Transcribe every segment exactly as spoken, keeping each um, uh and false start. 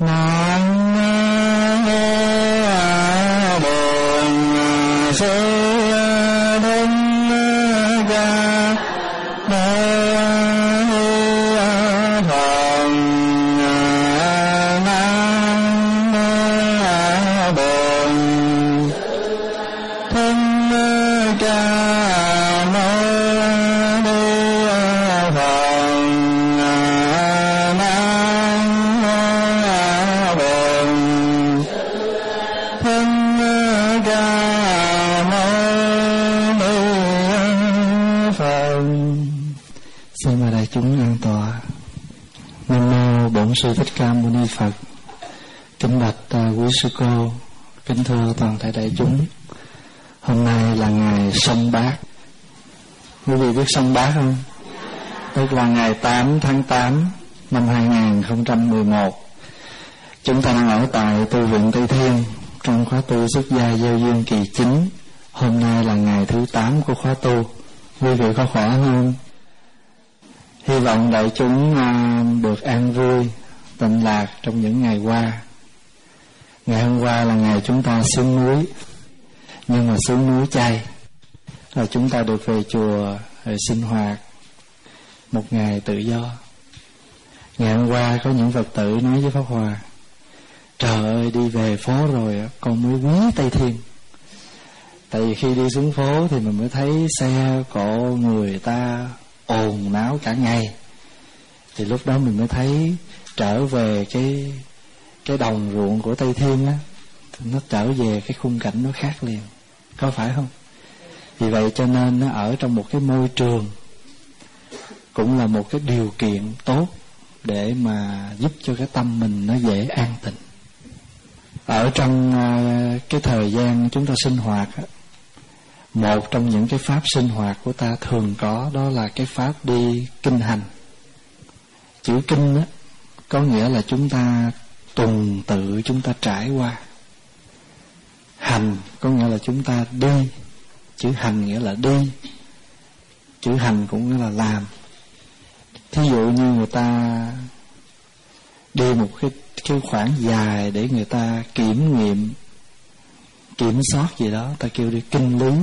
Nam mô Bổn Sư Sư Thích Ca Mâu Ni Phật. Kính bạch uh, quý sư cô, kính thưa toàn thể đại chúng. Hôm nay là ngày Sông Bát. Quý vị biết Sông Bát không? Tức là ngày tám tháng tám năm hai nghìn không trăm mười một. Chúng ta đang ở tại tu viện Tây Thiên trong khóa tu xuất gia gieo duyên kỳ chín. Hôm nay là ngày thứ tám của khóa tu. Quý vị có khỏe không? Hy vọng đại chúng uh, được an vui, tịnh lạc trong những ngày qua. Ngày hôm qua là ngày chúng ta xuống núi, nhưng mà xuống núi chay, là chúng ta được về chùa để sinh hoạt một ngày tự do. Ngày hôm qua có những Phật tử nói với Pháp Hòa: trời ơi, đi về phố rồi con mới quý Tây Thiên. Tại vì khi đi xuống phố thì mình mới thấy xe cộ người ta ồn náo cả ngày, thì lúc đó mình mới thấy trở về cái cái đồng ruộng của Tây Thiên á, nó trở về cái khung cảnh nó khác liền, có phải không? Vì vậy cho nên nó ở trong một cái môi trường cũng là một cái điều kiện tốt để mà giúp cho cái tâm mình nó dễ an tịnh. Ở trong uh, cái thời gian chúng ta sinh hoạt á, một trong những cái pháp sinh hoạt của ta thường có đó là cái pháp đi kinh hành. Chữ kinh á có nghĩa là chúng ta tuần tự, chúng ta trải qua. Hành có nghĩa là chúng ta đi. Chữ hành nghĩa là đi. Chữ hành cũng nghĩa là làm. Thí dụ như người ta đi một cái, cái khoảng dài để người ta kiểm nghiệm, kiểm soát gì đó, ta kêu đi kinh lý.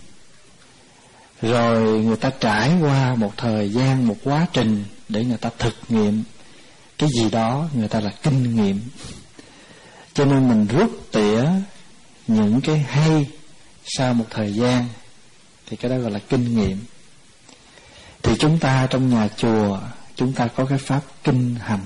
Rồi người ta trải qua một thời gian, một quá trình để người ta thực nghiệm cái gì đó, người ta là kinh nghiệm. Cho nên mình rút tỉa những cái hay sau một thời gian thì cái đó gọi là kinh nghiệm. Thì chúng ta trong nhà chùa, chúng ta có cái pháp kinh hành.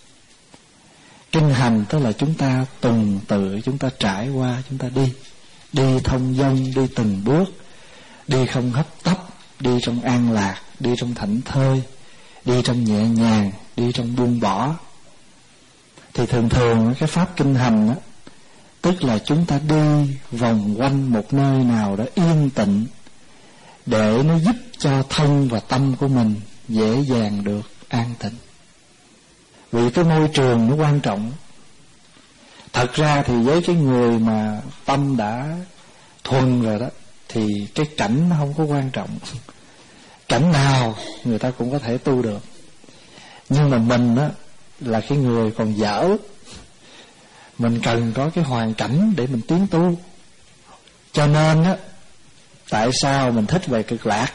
Kinh hành tức là chúng ta tuần tự, chúng ta trải qua, chúng ta đi. Đi thông dong, đi từng bước, đi không hấp tấp, đi trong an lạc, đi trong thảnh thơi, đi trong nhẹ nhàng, đi trong buông bỏ. Thì thường thường cái pháp kinh hành đó, tức là chúng ta đi vòng quanh một nơi nào đó yên tĩnh, để nó giúp cho thân và tâm của mình dễ dàng được an tịnh. Vì cái môi trường nó quan trọng. Thật ra thì với cái người mà tâm đã thuần rồi đó, thì cái cảnh nó không có quan trọng. Cảnh nào người ta cũng có thể tu được. Nhưng mà mình á là cái người còn dở, mình cần có cái hoàn cảnh để mình tiến tu. Cho nên á, tại sao mình thích về Cực Lạc?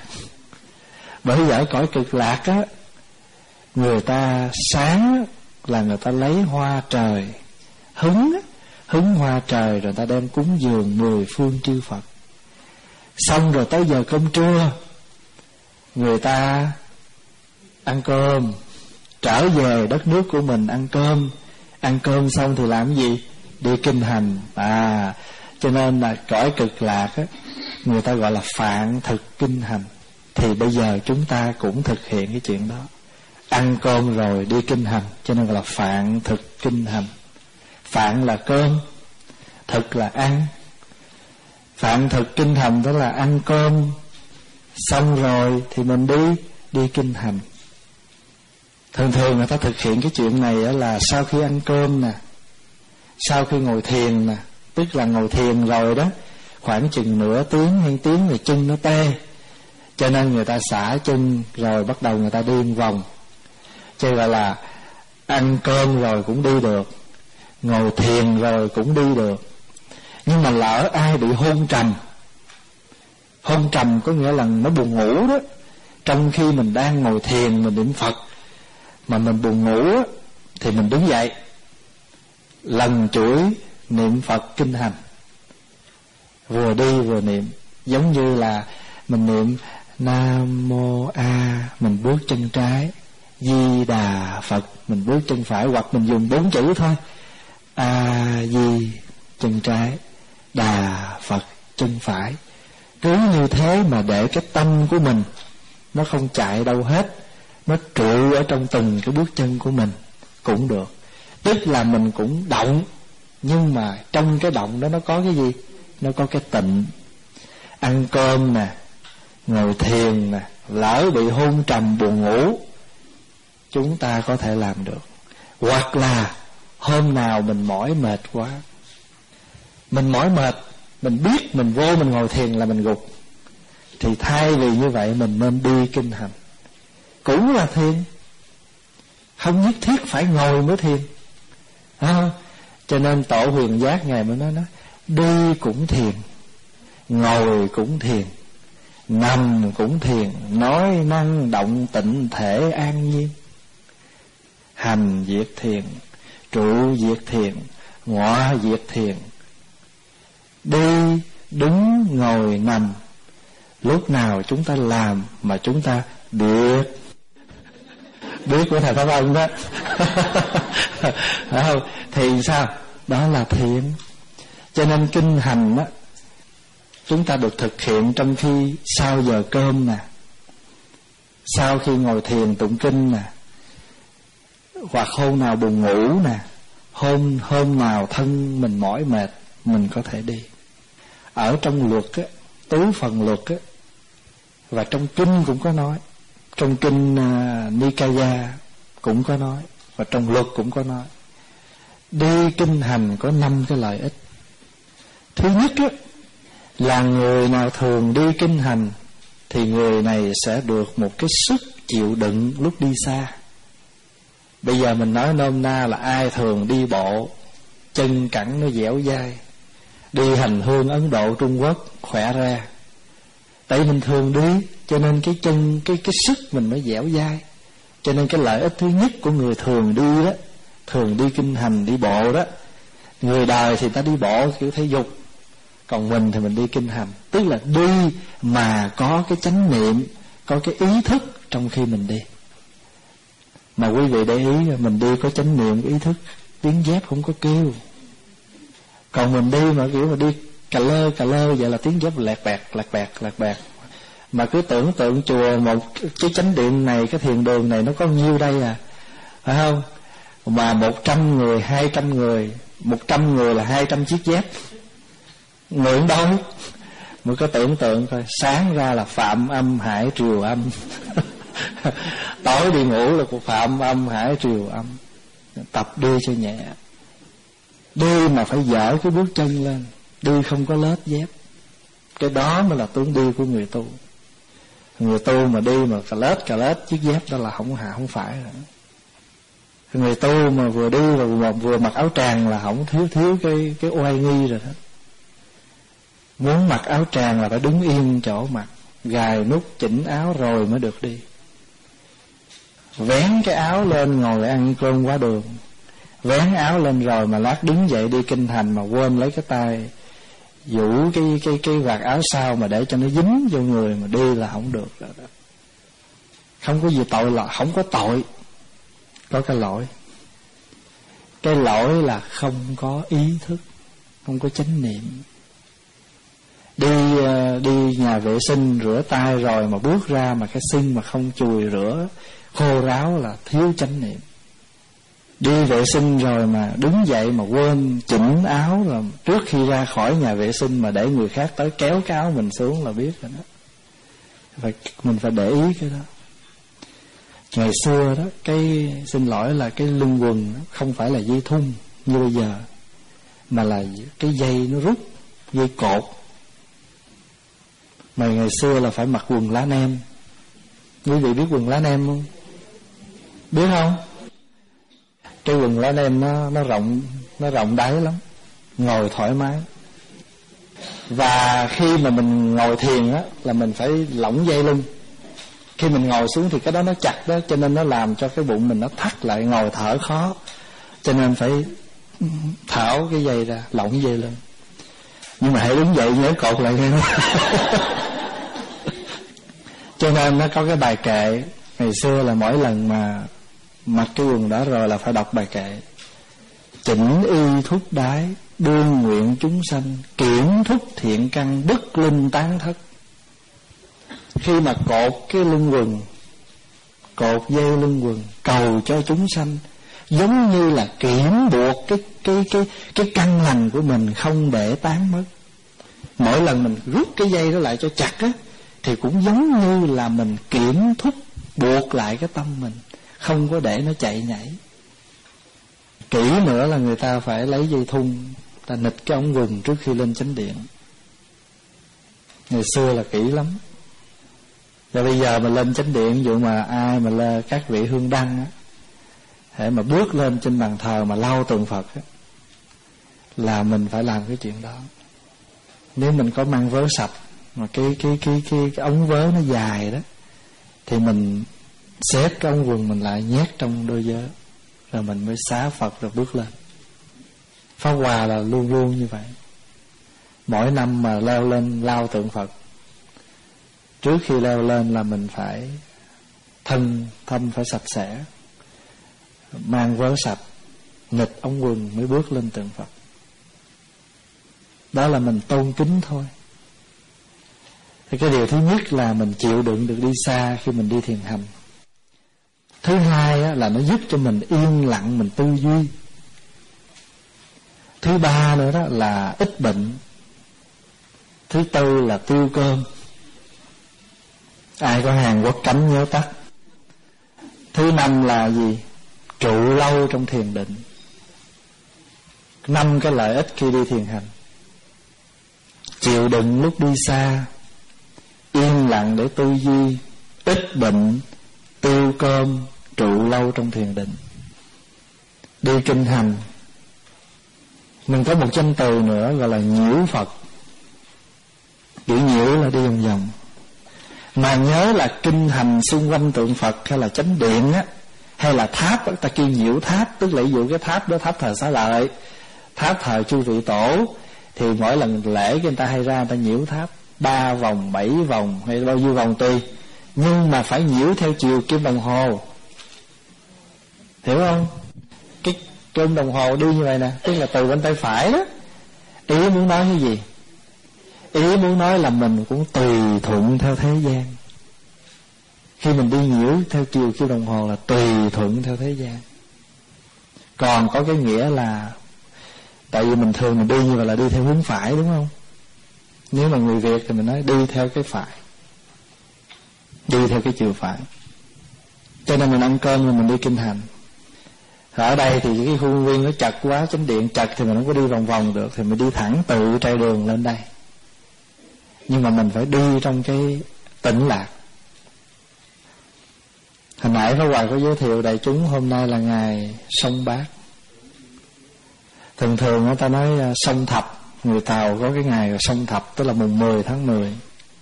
Bởi ở cõi Cực Lạc á, người ta sáng là người ta lấy hoa trời, hứng hứng hoa trời rồi ta đem cúng dường mười phương chư Phật. Xong rồi tới giờ cơm trưa, người ta ăn cơm, trở về đất nước của mình ăn cơm. Ăn cơm xong thì làm gì? Đi kinh hành. À, cho nên là cõi Cực Lạc á, người ta gọi là phạn thực kinh hành. Thì bây giờ chúng ta cũng thực hiện cái chuyện đó. Ăn cơm rồi đi kinh hành, cho nên gọi là phạn thực kinh hành. Phạn là cơm, thực là ăn. Phạn thực kinh hành đó là ăn cơm xong rồi thì mình đi đi kinh hành. Thường thường người ta thực hiện cái chuyện này là sau khi ăn cơm nè, sau khi ngồi thiền nè, tức là ngồi thiền rồi đó, khoảng chừng nửa tiếng hay tiếng rồi chân nó tê, cho nên người ta xả chân rồi bắt đầu người ta đi một vòng. Chứ gọi là ăn cơm rồi cũng đi được, ngồi thiền rồi cũng đi được. Nhưng mà lỡ ai bị hôn trầm, hôn trầm có nghĩa là nó buồn ngủ đó, trong khi mình đang ngồi thiền mình niệm Phật mà mình buồn ngủ đó, thì mình đứng dậy lần chuỗi niệm Phật kinh hành, vừa đi vừa niệm. Giống như là mình niệm Nam Mô A, mình bước chân trái, Di Đà Phật, mình bước chân phải, hoặc mình dùng bốn chữ thôi, A Di chân trái, Đà Phật chân phải. Cứ như thế mà để cái tâm của mình nó không chạy đâu hết, nó trụ ở trong từng cái bước chân của mình cũng được. Tức là mình cũng động, nhưng mà trong cái động đó nó có cái gì? Nó có cái tịnh. Ăn cơm nè, ngồi thiền nè, lỡ bị hôn trầm buồn ngủ, chúng ta có thể làm được. Hoặc là hôm nào mình mỏi mệt quá, mình mỏi mệt, mình biết mình vô mình ngồi thiền là mình gục, thì thay vì như vậy mình nên đi kinh hành, cũng là thiền. Không nhất thiết phải ngồi mới thiền, phải không? Cho nên Tổ Huyền Giác Ngài mới nói đó, đi cũng thiền, ngồi cũng thiền, nằm cũng thiền, nói năng động tịnh thể an nhiên. Hành diệt thiền, trụ diệt thiền, ngọa diệt thiền. Đi, đứng, ngồi, nằm, lúc nào chúng ta làm mà chúng ta biết. Biết của Thầy Pháp Ân đó. Phải không? Thì sao? Đó là thiện. Cho nên kinh hành đó, chúng ta được thực hiện trong khi sau giờ cơm nè, sau khi ngồi thiền tụng kinh nè, hoặc hôm nào buồn ngủ nè, hôm hôm nào thân mình mỏi mệt, mình có thể đi. Ở trong luật á, tứ phần luật á, và trong kinh cũng có nói, trong kinh uh, Nikaya cũng có nói, và trong luật cũng có nói. Đi kinh hành có năm cái lợi ích. Thứ nhất á, là người nào thường đi kinh hành thì người này sẽ được một cái sức chịu đựng lúc đi xa. Bây giờ mình nói nôm na là ai thường đi bộ, chân cẳng nó dẻo dai, đi hành hương Ấn Độ, Trung Quốc khỏe ra. Tại mình thường đi, cho nên cái chân, cái cái sức mình nó dẻo dai. Cho nên cái lợi ích thứ nhất của người thường đi đó, thường đi kinh hành, đi bộ đó, người đời thì ta đi bộ kiểu thể dục, còn mình thì mình đi kinh hành. Tức là đi mà có cái chánh niệm, có cái ý thức trong khi mình đi. Mà quý vị để ý, mình đi có chánh niệm, ý thức, tiếng dép không có kêu. Còn mình đi mà kiểu mà đi cà lơ cà lơ vậy là tiếng dép lẹt bẹt lẹt bẹt lẹt bẹt. Mà cứ tưởng tượng chùa một cái chánh điện này, cái thiền đường này nó có nhiêu đây à, phải không? Mà một trăm người, hai trăm người, một trăm người là hai trăm chiếc dép, ngưỡng đói. Mới có tưởng tượng coi, sáng ra là phạm âm hải triều âm, tối đi ngủ là của phạm âm hải triều âm. Tập đi cho nhẹ, đi mà phải dở cái bước chân lên, đi không có lết dép. Cái đó mới là tướng đi của người tu. Người tu mà đi mà cà lết cà lết chiếc dép đó là không hạ, không phải rồi. Người tu mà vừa đi và vừa mặc áo tràng là không thiếu thiếu cái cái oai nghi rồi đó. Muốn mặc áo tràng là phải đứng yên chỗ mặc, gài nút chỉnh áo rồi mới được đi. Vén cái áo lên ngồi ăn cơm quá đường, vén áo lên rồi mà lát đứng dậy đi kinh hành mà quên lấy cái tay vũ cái cái cái vạt áo sau mà để cho nó dính vô người mà đi là không được rồi đó. Không có gì tội, là không có tội, có cái lỗi. Cái lỗi là không có ý thức, không có chánh niệm. Đi đi nhà vệ sinh rửa tay rồi mà bước ra mà cái sưng mà không chùi rửa khô ráo là thiếu chánh niệm. Đi vệ sinh rồi mà đứng dậy mà quên chỉnh áo rồi trước khi ra khỏi nhà vệ sinh mà để người khác tới kéo cái áo mình xuống là biết rồi đó. Phải, mình phải để ý cái đó. Ngày xưa đó, cái xin lỗi là cái lưng quần không phải là dây thun như bây giờ, mà là cái dây nó rút, dây cột. Mà ngày xưa là phải mặc quần lá nem. Quý vị biết quần lá nem không? Biết không? Cái quần lá nem nó nó rộng nó rộng đáy lắm, ngồi thoải mái. Và khi mà mình ngồi thiền á, là mình phải lỏng dây lưng. Khi mình ngồi xuống thì cái đó nó chặt đó, cho nên nó làm cho cái bụng mình nó thắt lại, ngồi thở khó. Cho nên phải tháo cái dây ra, lỏng dây lưng. Nhưng mà hãy đứng dậy nhớ cột lại nghe. Cho nên nó có cái bài kệ. Ngày xưa là mỗi lần mà mặc cái quần đó rồi là phải đọc bài kệ: chỉnh y thúc đái, đương nguyện chúng sanh, kiểm thúc thiện căn, bất linh tán thất. Khi mà cột cái lưng quần, cột dây lưng quần, cầu cho chúng sanh, giống như là kiểm buộc cái cái cái cái căn lành của mình không để tán mất. Mỗi lần mình rút cái dây đó lại cho chặt á, thì cũng giống như là mình kiểm thúc buộc lại cái tâm mình, không có để nó chạy nhảy. Kỹ nữa là người ta phải lấy dây thun, ta nịt cái ống quần trước khi lên chánh điện. Ngày xưa là kỹ lắm. Và bây giờ mà lên chánh điện, ví dụ mà ai mà là các vị hương đăng á, để mà bước lên trên bàn thờ mà lau tượng Phật á, là mình phải làm cái chuyện đó. Nếu mình có mang vớ sạch mà cái cái cái cái, cái ống vớ nó dài đó, thì mình xếp cái ống quần mình lại, nhét trong đôi vớ, rồi mình mới xá Phật rồi bước lên. Pháp Hòa là luôn luôn như vậy. Mỗi năm mà leo lên lau tượng Phật, trước khi leo lên là mình phải thân thân phải sạch sẽ, mang vớ sạch, nghịch ống quần mới bước lên tượng Phật. Đó là mình tôn kính thôi. Thì cái điều thứ nhất là mình chịu đựng được đi xa khi mình đi thiền hành. Thứ hai á, là nó giúp cho mình yên lặng, mình tư duy. Thứ ba nữa đó là ít bệnh. Thứ tư là tiêu cơm. Ai có Hàn Quốc cấm nhớ tắt. Thứ năm là gì? Trụ lâu trong thiền định. Năm cái lợi ích khi đi thiền hành: chịu đựng lúc đi xa, yên lặng để tư duy, ít bệnh, tiêu cơm, trụ lâu trong thiền định. Đi kinh hành, mình có một danh từ nữa gọi là nhiễu Phật. Chữ nhiễu là đi vòng vòng. Mà nhớ là kinh hành xung quanh tượng Phật hay là chánh điện á, hay là tháp, ta kêu nhiễu tháp, tức là ví dụ cái tháp đó tháp thờ Xá Lợi, tháp thờ chư vị tổ, thì mỗi lần lễ người ta hay ra người ta nhiễu tháp ba vòng, bảy vòng hay bao nhiêu vòng tùy, nhưng mà phải nhiễu theo chiều kim đồng hồ, hiểu không? Cái kim đồng hồ đi như vậy nè, tức là từ bên tay phải đó. Ý muốn nói cái gì? Ý muốn nói là mình cũng tùy thuận theo thế gian. Khi mình đi nhiễu theo chiều kim đồng hồ là tùy thuận theo thế gian. Còn có cái nghĩa là, tại vì mình thường mình đi như vậy là đi theo hướng phải, đúng không? Nếu mà người Việt thì mình nói đi theo cái phải, đi theo cái chiều phải. Cho nên mình ăn cơm rồi mình đi kinh hành. Ở đây thì cái khu viên nó chật quá, chánh điện chật thì mình không có đi vòng vòng được, thì mình đi thẳng từ trai đường lên đây. Nhưng mà mình phải đi trong cái tĩnh lạc. Hồi nãy Pháp Hòa có giới thiệu đại chúng hôm nay là ngày Sông Bát. Thường thường người ta nói Sông Thập, người Tàu có cái ngày Sông Thập, tức là mùng mười tháng mười.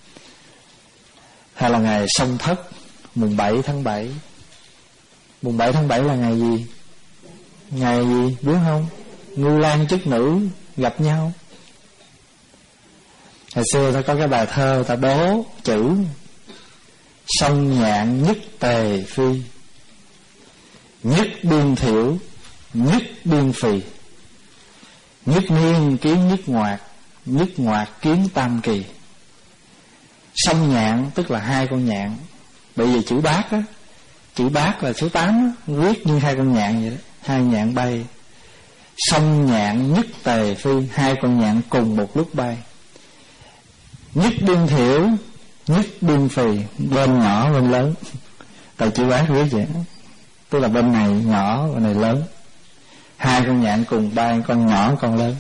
Hay là ngày Sông Thất, mùng bảy tháng bảy. Mùng bảy tháng bảy là ngày gì? Ngày gì biết không? Ngưu Lang chức nữ gặp nhau. Hồi xưa ta có cái bài thơ ta đố chữ: sông nhạn nhất tề phi, nhất biên thiểu, nhất biên phì, nhất niên kiến nhất ngoạc, nhất ngoạc kiến tam kỳ. Sông nhạn tức là hai con nhạn, bởi vì chữ bát á, chữ bát là số tám á, viết như hai con nhạn vậy đó, hai nhạn bay. Sông nhạn nhất tề phi, hai con nhạn cùng một lúc bay. Nhất biên thiểu, nhất biên phì, bên nhỏ bên lớn. Tại chữ bát viết vậy, tức là bên này nhỏ bên này lớn. Hai con nhạn cùng bay, con nhỏ con lớn.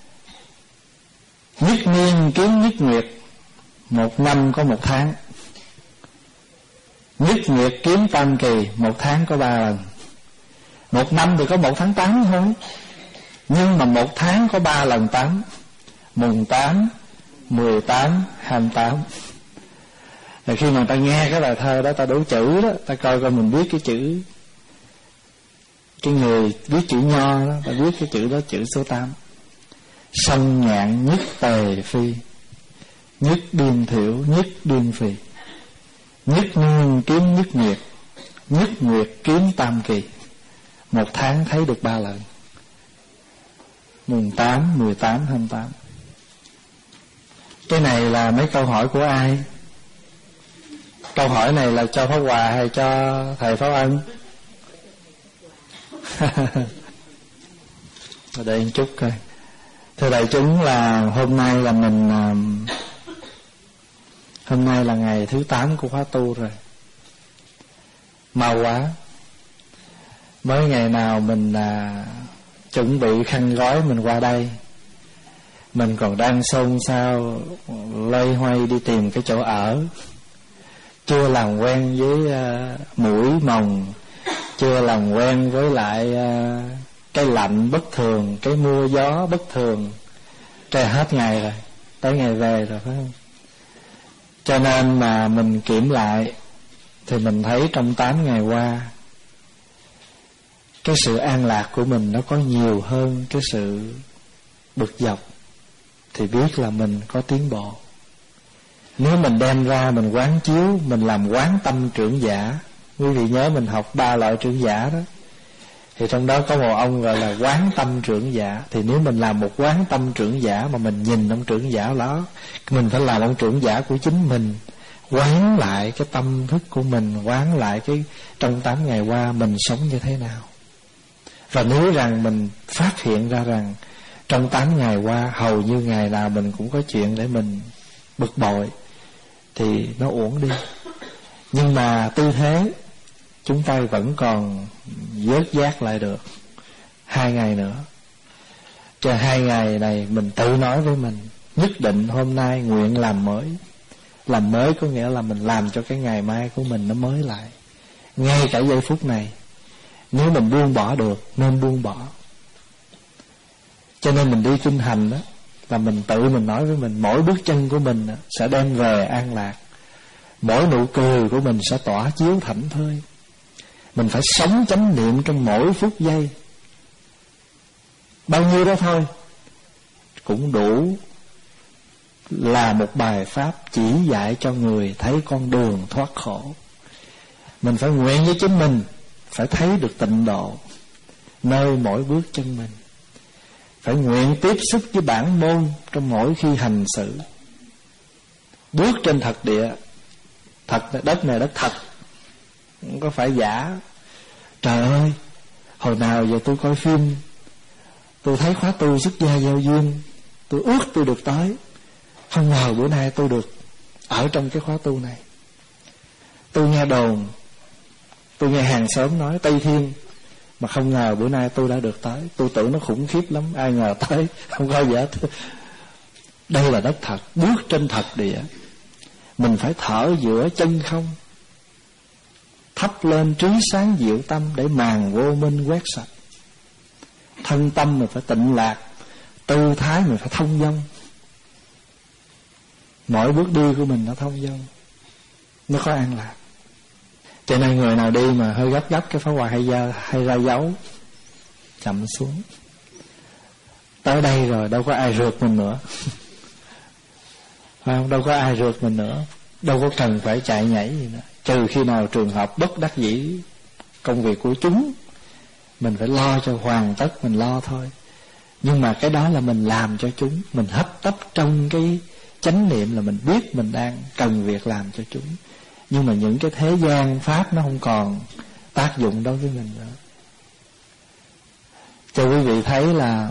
Nhất niên kiến nhất nguyệt, một năm có một tháng. Nhất nguyệt kiếm tam kỳ, một tháng có ba lần. Một năm thì có một tháng tám thôi. Nhưng mà một tháng có ba lần tám: mùng tám, mười tám, hai mươi tám. Rồi khi mà ta nghe cái bài thơ đó, ta đủ chữ đó, ta coi coi mình biết cái chữ, cái người viết chữ Nho đó, ta viết cái chữ đó, chữ số tám: sông ngạn nhất tề phi, nhất điên thiểu nhất điên phì, nhất nương kiếm nhất nguyệt, nhất nguyệt kiếm tam kỳ. Một tháng thấy được ba lần: mùng tám, mười tám, hai mươi tám. Cái này là mấy câu hỏi của ai? Câu hỏi này là cho Pháp Hòa hay cho thầy Pháp Ân? Ở đây một chút coi. Thưa đại chúng, là hôm nay là mình Hôm nay là ngày thứ tám của khóa tu rồi. Mau quá. Mới ngày nào mình à, chuẩn bị khăn gói mình qua đây, mình còn đang xôn xao loay hoay đi tìm cái chỗ ở, chưa làm quen với uh, mũi mồng, chưa làm quen với lại uh, cái lạnh bất thường, cái mưa gió bất thường. Trời, hết ngày rồi, tới ngày về rồi phải không? Cho nên mà mình kiểm lại thì mình thấy trong tám ngày qua, cái sự an lạc của mình nó có nhiều hơn cái sự bực dọc, thì biết là mình có tiến bộ. Nếu mình đem ra mình quán chiếu, mình làm quán tâm trưởng giả. Quý vị nhớ mình học ba loại trưởng giả đó, thì trong đó có một ông gọi là quán tâm trưởng giả. Thì nếu mình làm một quán tâm trưởng giả mà mình nhìn ông trưởng giả đó, mình phải làm ông trưởng giả của chính mình, quán lại cái tâm thức của mình, quán lại cái trong tám ngày qua mình sống như thế nào. Và nếu rằng mình phát hiện ra rằng trong tám ngày qua hầu như ngày nào mình cũng có chuyện để mình bực bội, thì nó uổng đi. Nhưng mà tư thế chúng ta vẫn còn vớt vát lại được hai ngày nữa. Cho hai ngày này mình tự nói với mình, nhất định hôm nay nguyện làm mới. Làm mới có nghĩa là mình làm cho cái ngày mai của mình nó mới lại. Ngay cả giây phút này, nếu mình buông bỏ được nên buông bỏ. Cho nên mình đi kinh hành đó, là mình tự mình nói với mình, mỗi bước chân của mình sẽ đem về an lạc, mỗi nụ cười của mình sẽ tỏa chiếu thảnh thơi. Mình phải sống chánh niệm trong mỗi phút giây. Bao nhiêu đó thôi cũng đủ là một bài pháp chỉ dạy cho người thấy con đường thoát khổ. Mình phải nguyện với chính mình, phải thấy được tịnh độ nơi mỗi bước chân mình, phải nguyện tiếp xúc với bản môn trong mỗi khi hành sự. Bước trên thật địa, thật đất này đất thật, không có phải giả. Trời ơi, hồi nào giờ tôi coi phim, tôi thấy khóa tu xuất gia giao duyên, tôi ước tôi được tới. Không ngờ bữa nay tôi được ở trong cái khóa tu này. Tôi nghe đồn, tôi nghe hàng xóm nói Tây Thiên, mà không ngờ bữa nay tôi đã được tới. Tôi tưởng nó khủng khiếp lắm, ai ngờ tới, không có gì hết. Đây là đất thật, bước trên thật địa. Mình phải thở giữa chân không, thắp lên trí sáng diệu tâm để màn vô minh quét sạch. Thân tâm mình phải tịnh lạc, tư thái mình phải thông dong. Mỗi bước đi của mình nó thông dong, nó có an lạc. Cho nên người nào đi mà hơi gấp gấp cái Pháp Hòa hay ra, hay ra dấu, chậm xuống. Tới đây rồi đâu có ai rượt mình nữa. Phải không? Đâu có ai rượt mình nữa, đâu có cần phải chạy nhảy gì nữa. Trừ khi nào trường hợp bất đắc dĩ, công việc của chúng mình phải lo cho hoàn tất, mình lo thôi. Nhưng mà cái đó là mình làm cho chúng, mình hấp tấp trong cái chánh niệm là mình biết mình đang cần việc làm cho chúng. Nhưng mà những cái thế gian pháp nó không còn tác dụng đối với mình nữa. Cho quý vị thấy là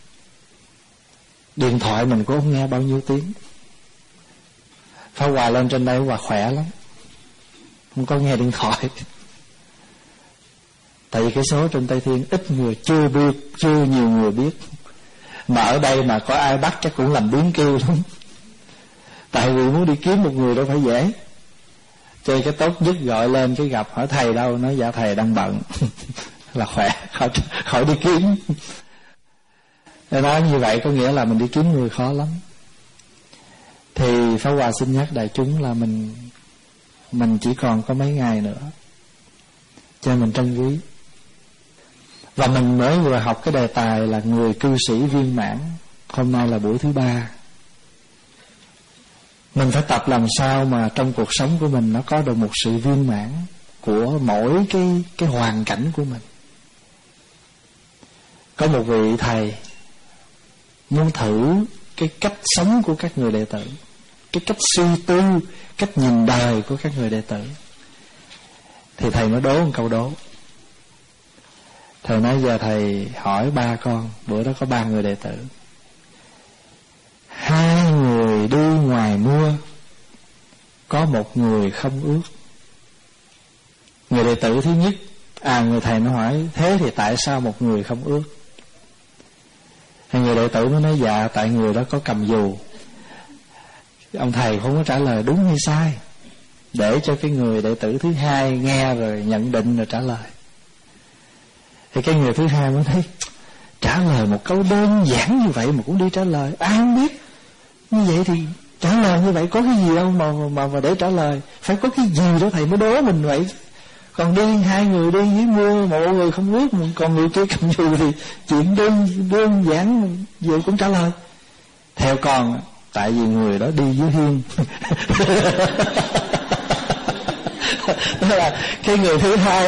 điện thoại mình cũng không nghe bao nhiêu tiếng. Pháp Hòa lên trên đây Hòa khỏe lắm, không có nghe điện thoại. Tại vì cái số trên Tây Thiên ít người chưa biết, chưa nhiều người biết. Mà ở đây mà có ai bắt chắc cũng làm biến kêu lắm. Tại vì muốn đi kiếm một người đâu phải dễ. Cho cái tốt nhất gọi lên cái gặp, hỏi thầy đâu, nói dạ thầy đang bận. Là khỏe, khỏi, khỏi đi kiếm. Nói như vậy có nghĩa là mình đi kiếm người khó lắm. Thì Pháp Hòa xin nhắc đại chúng là mình Mình chỉ còn có mấy ngày nữa, cho nên mình trân quý. Và mình mới vừa học cái đề tài là người cư sĩ viên mãn. Hôm nay là buổi thứ ba. Mình phải tập làm sao mà trong cuộc sống của mình nó có được một sự viên mãn của mỗi cái, cái hoàn cảnh của mình. Có một vị thầy muốn thử cái cách sống của các người đệ tử, cái cách suy tư, cách nhìn đời của các người đệ tử. Thì thầy mới đố một câu đố. Thầy nói giờ thầy hỏi ba con, bữa đó có ba người đệ tử. Hai người đi ngoài mưa, có một người không ướt. Người đệ tử thứ nhất, à người thầy nó hỏi, thế thì tại sao một người không ướt? Thì người đệ tử mới nói dạ, tại người đó có cầm dù. Ông thầy không có trả lời đúng hay sai, để cho cái người đệ tử thứ hai nghe rồi nhận định rồi trả lời. Thì cái người thứ hai mới thấy trả lời một câu đơn giản như vậy mà cũng đi trả lời, ai không biết. Như vậy thì trả lời như vậy có cái gì đâu mà mà mà để trả lời, phải có cái gì đó thầy mới đố mình vậy. Còn đi hai người đi dưới mưa, một người không ướt, còn người kia cầm dù thì chuyện đơn đơn giản vậy cũng trả lời. Theo con, tại vì người đó đi dưới hiên. Đó là cái người thứ hai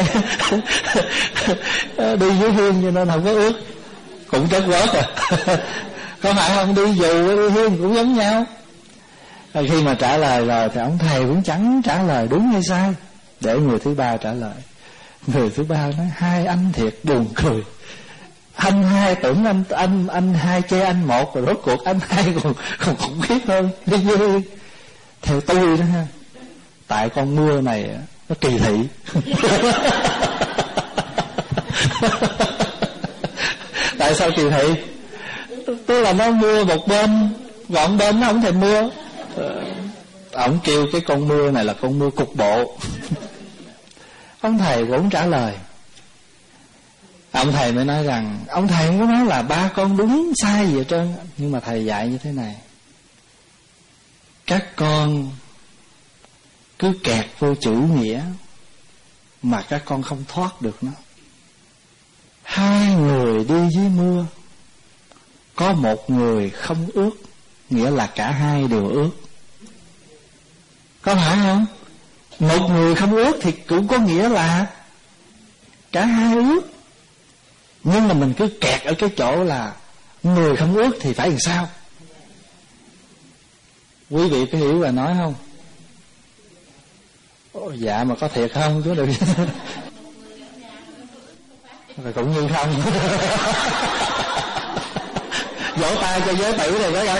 đi dưới hiên cho nên không có ướt, cũng chất rớt à. Có phải không? Đi dù đi hiên cũng giống nhau. Rồi khi mà trả lời rồi thì ông thầy cũng chẳng trả lời đúng hay sai, để người thứ ba trả lời. Người thứ ba nói hai anh thiệt buồn cười. Anh hai tưởng anh anh anh hai chê anh một, rồi rốt cuộc anh hai còn còn khủng khiếp hơn. Đi như theo tôi đó ha, tại con mưa này nó kỳ thị. Tại sao kỳ thị? Tức là nó mưa một bên, còn bên nó không thèm mưa. Ông kêu cái con mưa này là con mưa cục bộ. Ông thầy cũng trả lời. Ông thầy mới nói rằng, ông thầy không có nói là ba con đúng sai gì hết trơn, nhưng mà thầy dạy như thế này: các con cứ kẹt vô chữ nghĩa mà các con không thoát được nó. Hai người đi dưới mưa, có một người không ướt, nghĩa là cả hai đều ướt. Có phải không? Một người không ướt thì cũng có nghĩa là cả hai ướt. Nhưng mà mình cứ kẹt ở cái chỗ là người không ướt thì phải làm sao? Quý vị có hiểu và nói không? Ồ, dạ mà có thiệt không chứ được. Rồi cũng như không. Vỗ tay cho giới tử này các anh.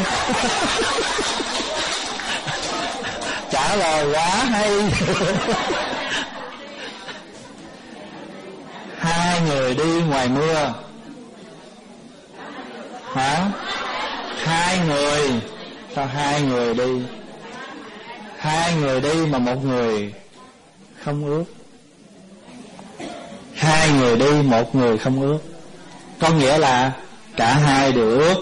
Trả lời quá hay. Hai người đi ngoài mưa. Hả? Hai người. Sao hai người đi? Hai người đi mà một người không ướt. Hai người đi, một người không ướt, có nghĩa là cả hai đều ướt.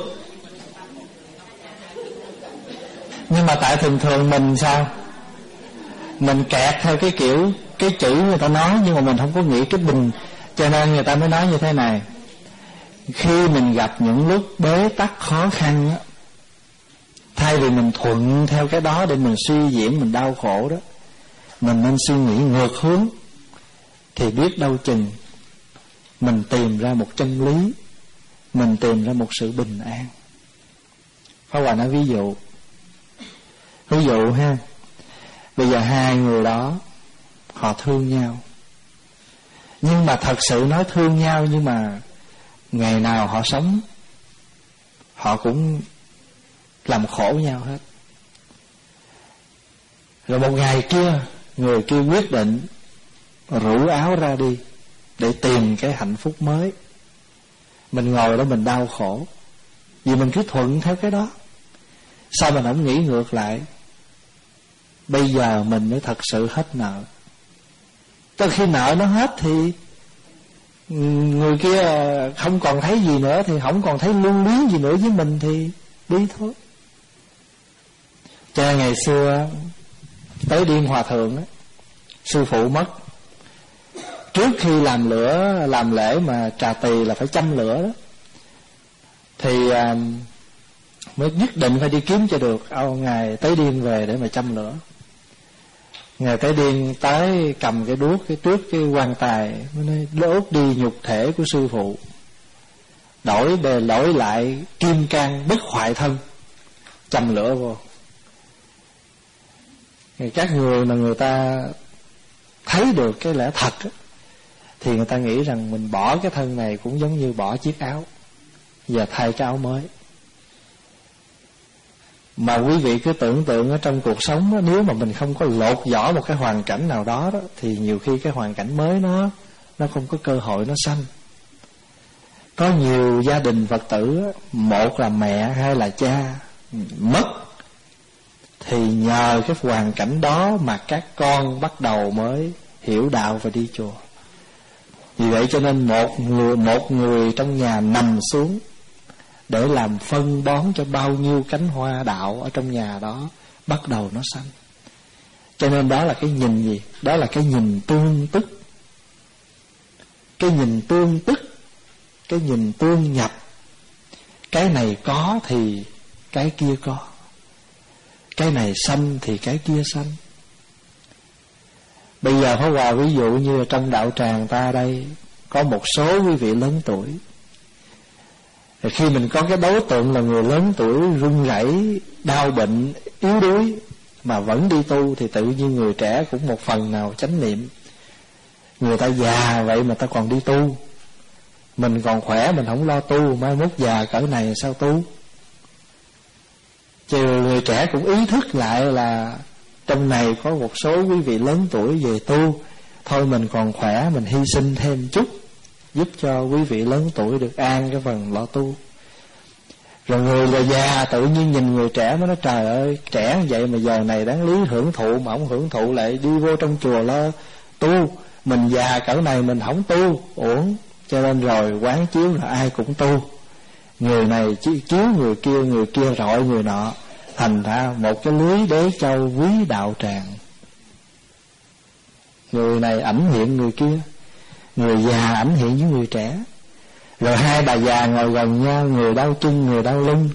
Nhưng mà tại thường thường mình sao? Mình kẹt theo cái kiểu cái chữ người ta nói, nhưng mà mình không có nghĩ cái bình. Cho nên người ta mới nói như thế này: khi mình gặp những lúc bế tắc khó khăn á, thay vì mình thuận theo cái đó để mình suy diễn, mình đau khổ đó, mình nên suy nghĩ ngược hướng. Thì biết đâu chừng mình tìm ra một chân lý, mình tìm ra một sự bình an. Pháp Hòa nói ví dụ. Ví dụ ha, bây giờ hai người đó họ thương nhau, nhưng mà thật sự nói thương nhau, nhưng mà ngày nào họ sống họ cũng làm khổ nhau hết. Rồi một ngày kia, người kia quyết định rủ áo ra đi để tìm cái hạnh phúc mới. Mình ngồi đó mình đau khổ vì mình cứ thuận theo cái đó. Sao mình không nghĩ ngược lại? Bây giờ mình mới thật sự hết nợ. Tới khi nợ nó hết thì Người kia không còn thấy gì nữa thì không còn thấy lưu luyến gì nữa với mình thì đi thôi. Cha ngày xưa tới Điên Hòa Thượng đó, sư phụ mất. Trước khi làm lửa, làm lễ mà trà tỳ là phải châm lửa đó, thì à, mới nhất định phải đi kiếm cho được ông Ngài Tới Điên về để mà châm lửa. Ngài Tới Điên tới cầm cái đuốc cái trước cái quan tài, mới nói đốt đi nhục thể của sư phụ, đổi bề đổi lại kim cang bất hoại thân, châm lửa vô. Các người mà người ta thấy được cái lẽ thật á, thì người ta nghĩ rằng mình bỏ cái thân này cũng giống như bỏ chiếc áo và thay cái áo mới. Mà quý vị cứ tưởng tượng ở trong cuộc sống đó, nếu mà mình không có lột vỏ một cái hoàn cảnh nào đó, đó thì nhiều khi cái hoàn cảnh mới nó Nó không có cơ hội nó sanh. Có nhiều gia đình Phật tử, một là mẹ hai là cha mất, thì nhờ cái hoàn cảnh đó mà các con bắt đầu mới hiểu đạo và đi chùa. Vì vậy cho nên một người, một người trong nhà nằm xuống để làm phân bón cho bao nhiêu cánh hoa đạo ở trong nhà đó, bắt đầu nó sanh. Cho nên đó là cái nhìn gì? Đó là cái nhìn tương tức. Cái nhìn tương tức, cái nhìn tương nhập. Cái này có thì cái kia có, cái này sanh thì cái kia sanh. Bây giờ Pháp Hòa ví dụ như trong đạo tràng ta đây có một số quý vị lớn tuổi, thì khi mình có cái đối tượng là người lớn tuổi run rẩy, đau bệnh, yếu đuối mà vẫn đi tu, thì tự nhiên người trẻ cũng một phần nào chánh niệm. Người ta già vậy mà ta còn đi tu, mình còn khỏe mình không lo tu, mai mốt già cỡ này sao tu? Chứ người trẻ cũng ý thức lại là trong này có một số quý vị lớn tuổi về tu, thôi mình còn khỏe mình hy sinh thêm chút, giúp cho quý vị lớn tuổi được an cái phần lo tu. Rồi người là già tự nhiên nhìn người trẻ mới nói trời ơi, trẻ vậy mà giờ này đáng lý hưởng thụ mà không hưởng thụ, lại đi vô trong chùa lo tu. Mình già cỡ này mình không tu uổng. Cho nên rồi quán chiếu là ai cũng tu, người này chiếu người kia, người kia rọi người nọ, thành ra một cái lưới đế châu quý đạo tràng. Người này ảnh hiện người kia, người già ảnh hiện với người trẻ. Rồi hai bà già ngồi gần nhau, người đau chân người đau lưng.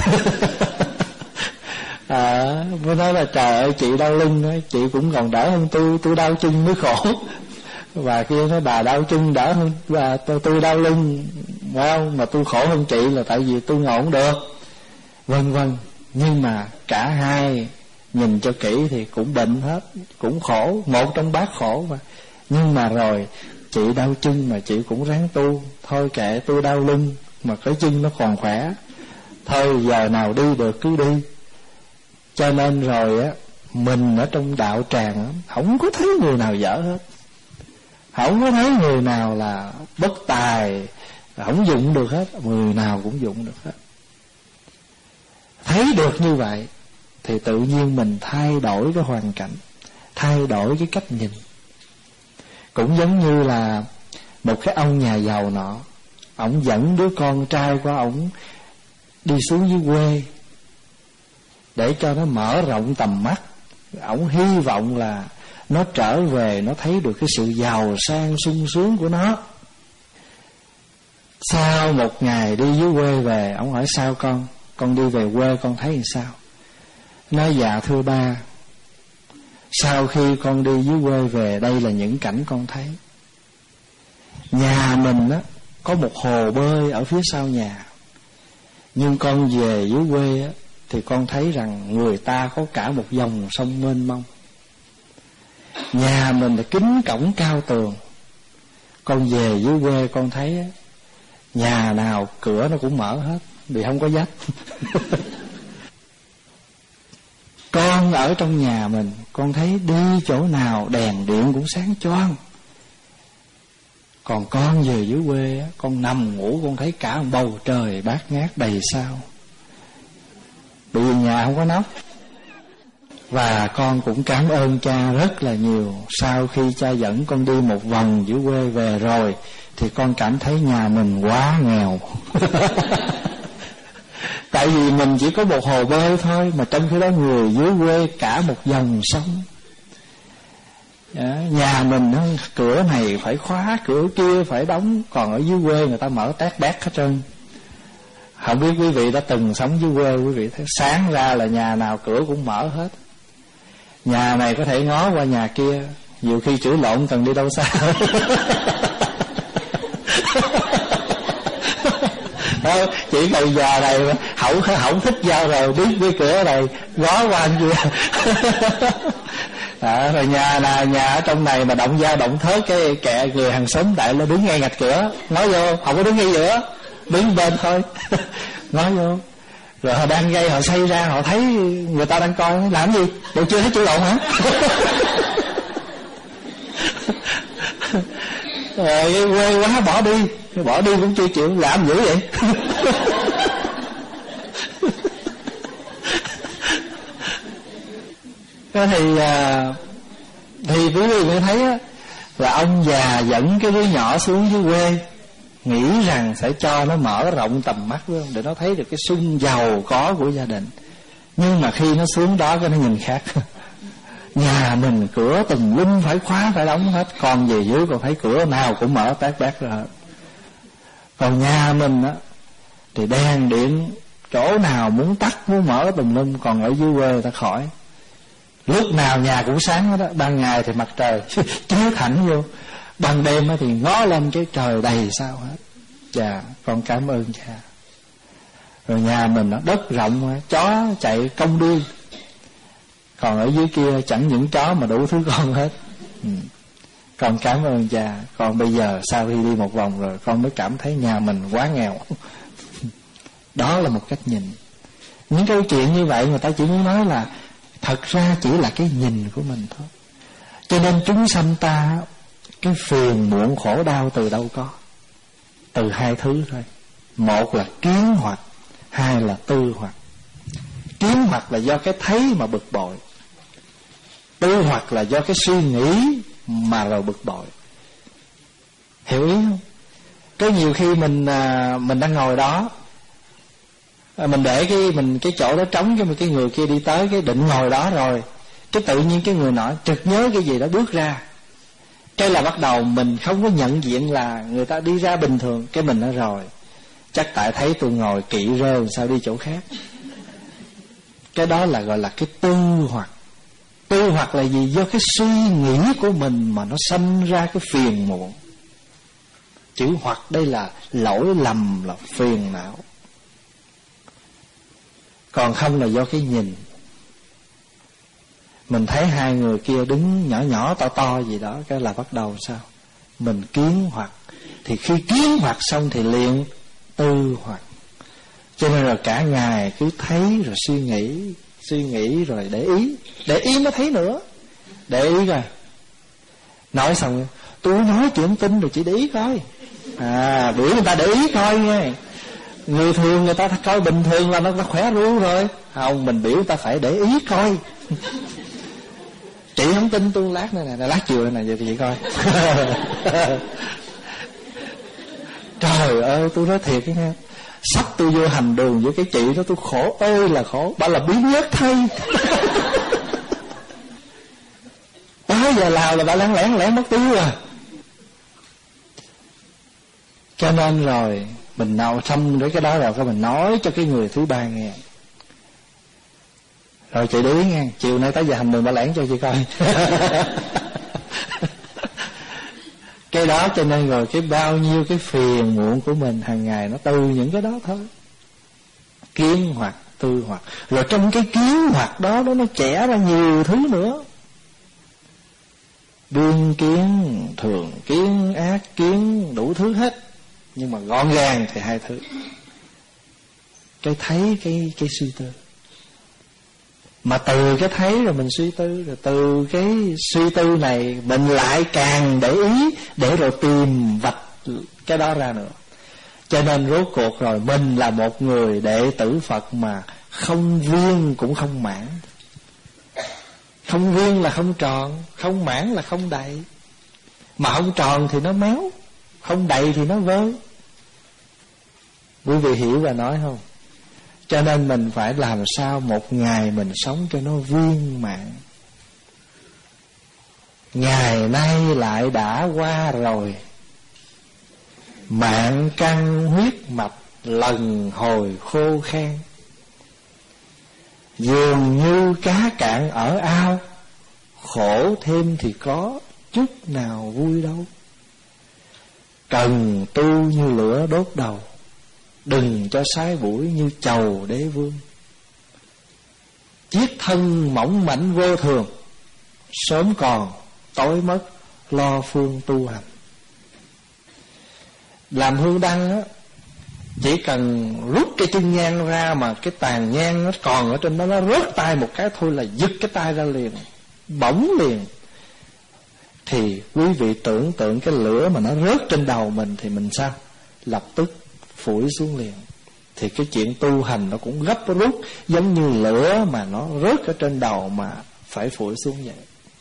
À, mới nói là trời ơi chị đau lưng đó, chị cũng còn đỡ hơn tôi, tôi đau chân mới khổ. Và kia nói bà đau chân đỡ hơn và tôi, tôi đau lưng, phải không? Mà tôi khổ hơn chị là tại vì tôi ngồi không được, vân vân. Nhưng mà cả hai nhìn cho kỹ thì cũng bệnh hết, cũng khổ, một trong bát khổ mà. Nhưng mà rồi chị đau chân mà chị cũng ráng tu, thôi kệ tôi đau lưng mà cái chân nó còn khỏe, thôi giờ nào đi được cứ đi. Cho nên rồi á, mình ở trong đạo tràng á, không có thấy người nào dở hết, không có thấy người nào là bất tài, không dụng được hết, người nào cũng dụng được hết. Thấy được như vậy thì tự nhiên mình thay đổi cái hoàn cảnh, thay đổi cái cách nhìn. Cũng giống như là một cái ông nhà giàu nọ, ổng dẫn đứa con trai của ổng đi xuống dưới quê để cho nó mở rộng tầm mắt. Ổng hy vọng là nó trở về, nó thấy được cái sự giàu sang sung sướng của nó. Sau một ngày đi dưới quê về, ổng hỏi sao con, con đi về quê con thấy làm sao? Nói dạ thưa ba, sau khi con đi dưới quê về, đây là những cảnh con thấy. Nhà mình á có một hồ bơi ở phía sau nhà, nhưng con về dưới quê á thì con thấy rằng người ta có cả một dòng sông mênh mông. Nhà mình là kính cổng cao tường, con về dưới quê con thấy á, nhà nào cửa nó cũng mở hết vì không có vách. Con ở trong nhà mình, con thấy đi chỗ nào đèn điện cũng sáng choang. Còn con về dưới quê, con nằm ngủ con thấy cả một bầu trời bát ngát đầy sao, bởi vì nhà không có nóc. Và con cũng cảm ơn cha rất là nhiều. Sau khi cha dẫn con đi một vòng dưới quê về rồi thì con cảm thấy nhà mình quá nghèo. Tại vì mình chỉ có một hồ bơi thôi, mà trong khi đó người dưới quê cả một dòng sông. Nhà mình nó cửa này phải khóa, cửa kia phải đóng. Còn ở dưới quê người ta mở tét bét hết trơn. Không biết quý vị đã từng sống dưới quê, quý vị thấy sáng ra là nhà nào cửa cũng mở hết. Nhà này có thể ngó qua nhà kia, nhiều khi chửi lộn cần đi đâu xa. Đó, chỉ cần giờ này không không thích giao rồi biết cái cửa này ngó qua anh kia. À, rồi nhà là nhà ở trong này mà động dao động thớt cái kẹ người hàng xóm đại nó đứng ngay ngạch cửa, ngó vô, không có đứng ngay giữa, đứng bên thôi. Ngó vô, rồi họ đang gây, họ xây ra, họ thấy người ta đang coi, làm gì đều chưa thấy chửi lộn hả? Rồi quê quá bỏ đi, bỏ đi cũng chưa chịu, làm dữ vậy. Cái thì à, thì quý vị mới thấy á, là ông già dẫn cái đứa nhỏ xuống dưới quê, nghĩ rằng sẽ cho nó mở rộng tầm mắt luôn, để nó thấy được cái sung giàu có của gia đình. Nhưng mà khi nó xuống đó cái nó nhìn khác. Nhà mình cửa tùm lum phải khóa phải đóng hết, còn về dưới còn thấy cửa nào cũng mở tát bát ra hết. Còn nhà mình á thì đèn điện chỗ nào muốn tắt muốn mở tùm lum, còn ở dưới quê ta khỏi. Lúc nào nhà cũng sáng hết đó, ban ngày thì mặt trời chiếu thẳng vô, ban đêm thì ngó lên cái trời đầy sao hết. Dạ, con cảm ơn cha. Rồi nhà mình nó đất rộng, chó chạy công đuôi. Còn ở dưới kia chẳng những chó mà đủ thứ con hết. ừ. Con cảm ơn cha. Còn bây giờ sau khi đi một vòng rồi con mới cảm thấy nhà mình quá nghèo. Đó là một cách nhìn. Những câu chuyện như vậy người ta chỉ muốn nói là thật ra chỉ là cái nhìn của mình thôi. Cho nên chúng sanh ta, cái phiền muộn khổ đau từ đâu có? Từ hai thứ thôi. Một là kiến hoặc, hai là tư hoặc. Kiến hoặc là do cái thấy mà bực bội, tư hoặc là do cái suy nghĩ mà rồi bực bội. Hiểu ý không? Có nhiều khi mình à, mình đang ngồi đó, à, mình để cái mình cái chỗ đó trống, cái cái người kia đi tới, cái định ngồi đó rồi, cái tự nhiên cái người nọ trực nhớ cái gì đó bước ra, cái là bắt đầu mình không có nhận diện là người ta đi ra bình thường, cái mình nói rồi chắc tại thấy tôi ngồi kỵ rơ sao đi chỗ khác. Cái đó là gọi là cái tư hoặc. Tư hoặc là gì? Do cái suy nghĩ của mình mà nó sanh ra cái phiền muộn. Chữ hoặc đây là lỗi lầm, là phiền não. Còn không là do cái nhìn. Mình thấy hai người kia đứng nhỏ nhỏ to to gì đó, cái là bắt đầu sao? Mình kiến hoặc. Thì khi kiến hoặc xong thì liền tư hoặc. Cho nên là cả ngày cứ thấy rồi suy nghĩ, suy nghĩ rồi để ý, để ý mới thấy nữa. Để ý rồi nói xong, tôi nói chuyện tin rồi chỉ để ý coi. À, biểu người ta để ý coi nghe. Người thường người ta coi bình thường là nó, nó khỏe ru rồi. Không, mình biểu người ta phải để ý coi. Chị không tin tôi lát nữa nè, lát chiều này vậy thì chị coi. Trời ơi, tôi nói thiệt cái nghe, sắp tôi vô hành đường với cái chị đó tôi khổ ơi là khổ. Bà là biến nhất thay. Bao giờ nào là bà lén lén lén mất tiêu à. Cho nên rồi mình nào xong với cái đó rồi, cái mình nói cho cái người thứ ba nghe. Rồi chị để ý nghe, chiều nay tới giờ hành đường bà lẻn cho chị coi. Cái đó cho nên rồi cái bao nhiêu cái phiền muộn của mình hàng ngày nó từ những cái đó thôi. Kiến hoặc, tư hoặc. Rồi trong cái kiến hoặc đó, đó nó chẻ ra nhiều thứ nữa. Đương kiến, thường kiến, ác kiến, đủ thứ hết. Nhưng mà gọn gàng thì hai thứ. Cái thấy, cái, cái suy tư. Mà từ cái thấy rồi mình suy tư, rồi từ cái suy tư này mình lại càng để ý, để rồi tìm vạch cái đó ra nữa. Cho nên rốt cuộc rồi mình là một người đệ tử Phật mà không viên cũng không mãn. Không viên là không tròn, không mãn là không đầy. Mà không tròn thì nó méo, không đầy thì nó vớ. Quý vị hiểu và nói không? Cho nên mình phải làm sao một ngày mình sống cho nó viên mãn. Ngày nay lại đã qua rồi, mạng căn huyết mạch lần hồi khô khan. Dường như cá cạn ở ao, khổ thêm thì có, chút nào vui đâu. Cần tu như lửa đốt đầu, đừng cho sái bụi như chầu đế vương. Chiếc thân mỏng mảnh vô thường, sớm còn tối mất lo phương tu hành. Làm hương đăng á, chỉ cần rút cái chân nhang ra mà cái tàn nhang nó còn ở trên đó, nó rớt tay một cái thôi là giật cái tay ra liền, bỗng liền. Thì quý vị tưởng tượng cái lửa mà nó rớt trên đầu mình thì mình sao? Lập tức phủi xuống liền. Thì cái chuyện tu hành nó cũng gấp rút, giống như lửa mà nó rớt ở trên đầu mà phải phủi xuống vậy.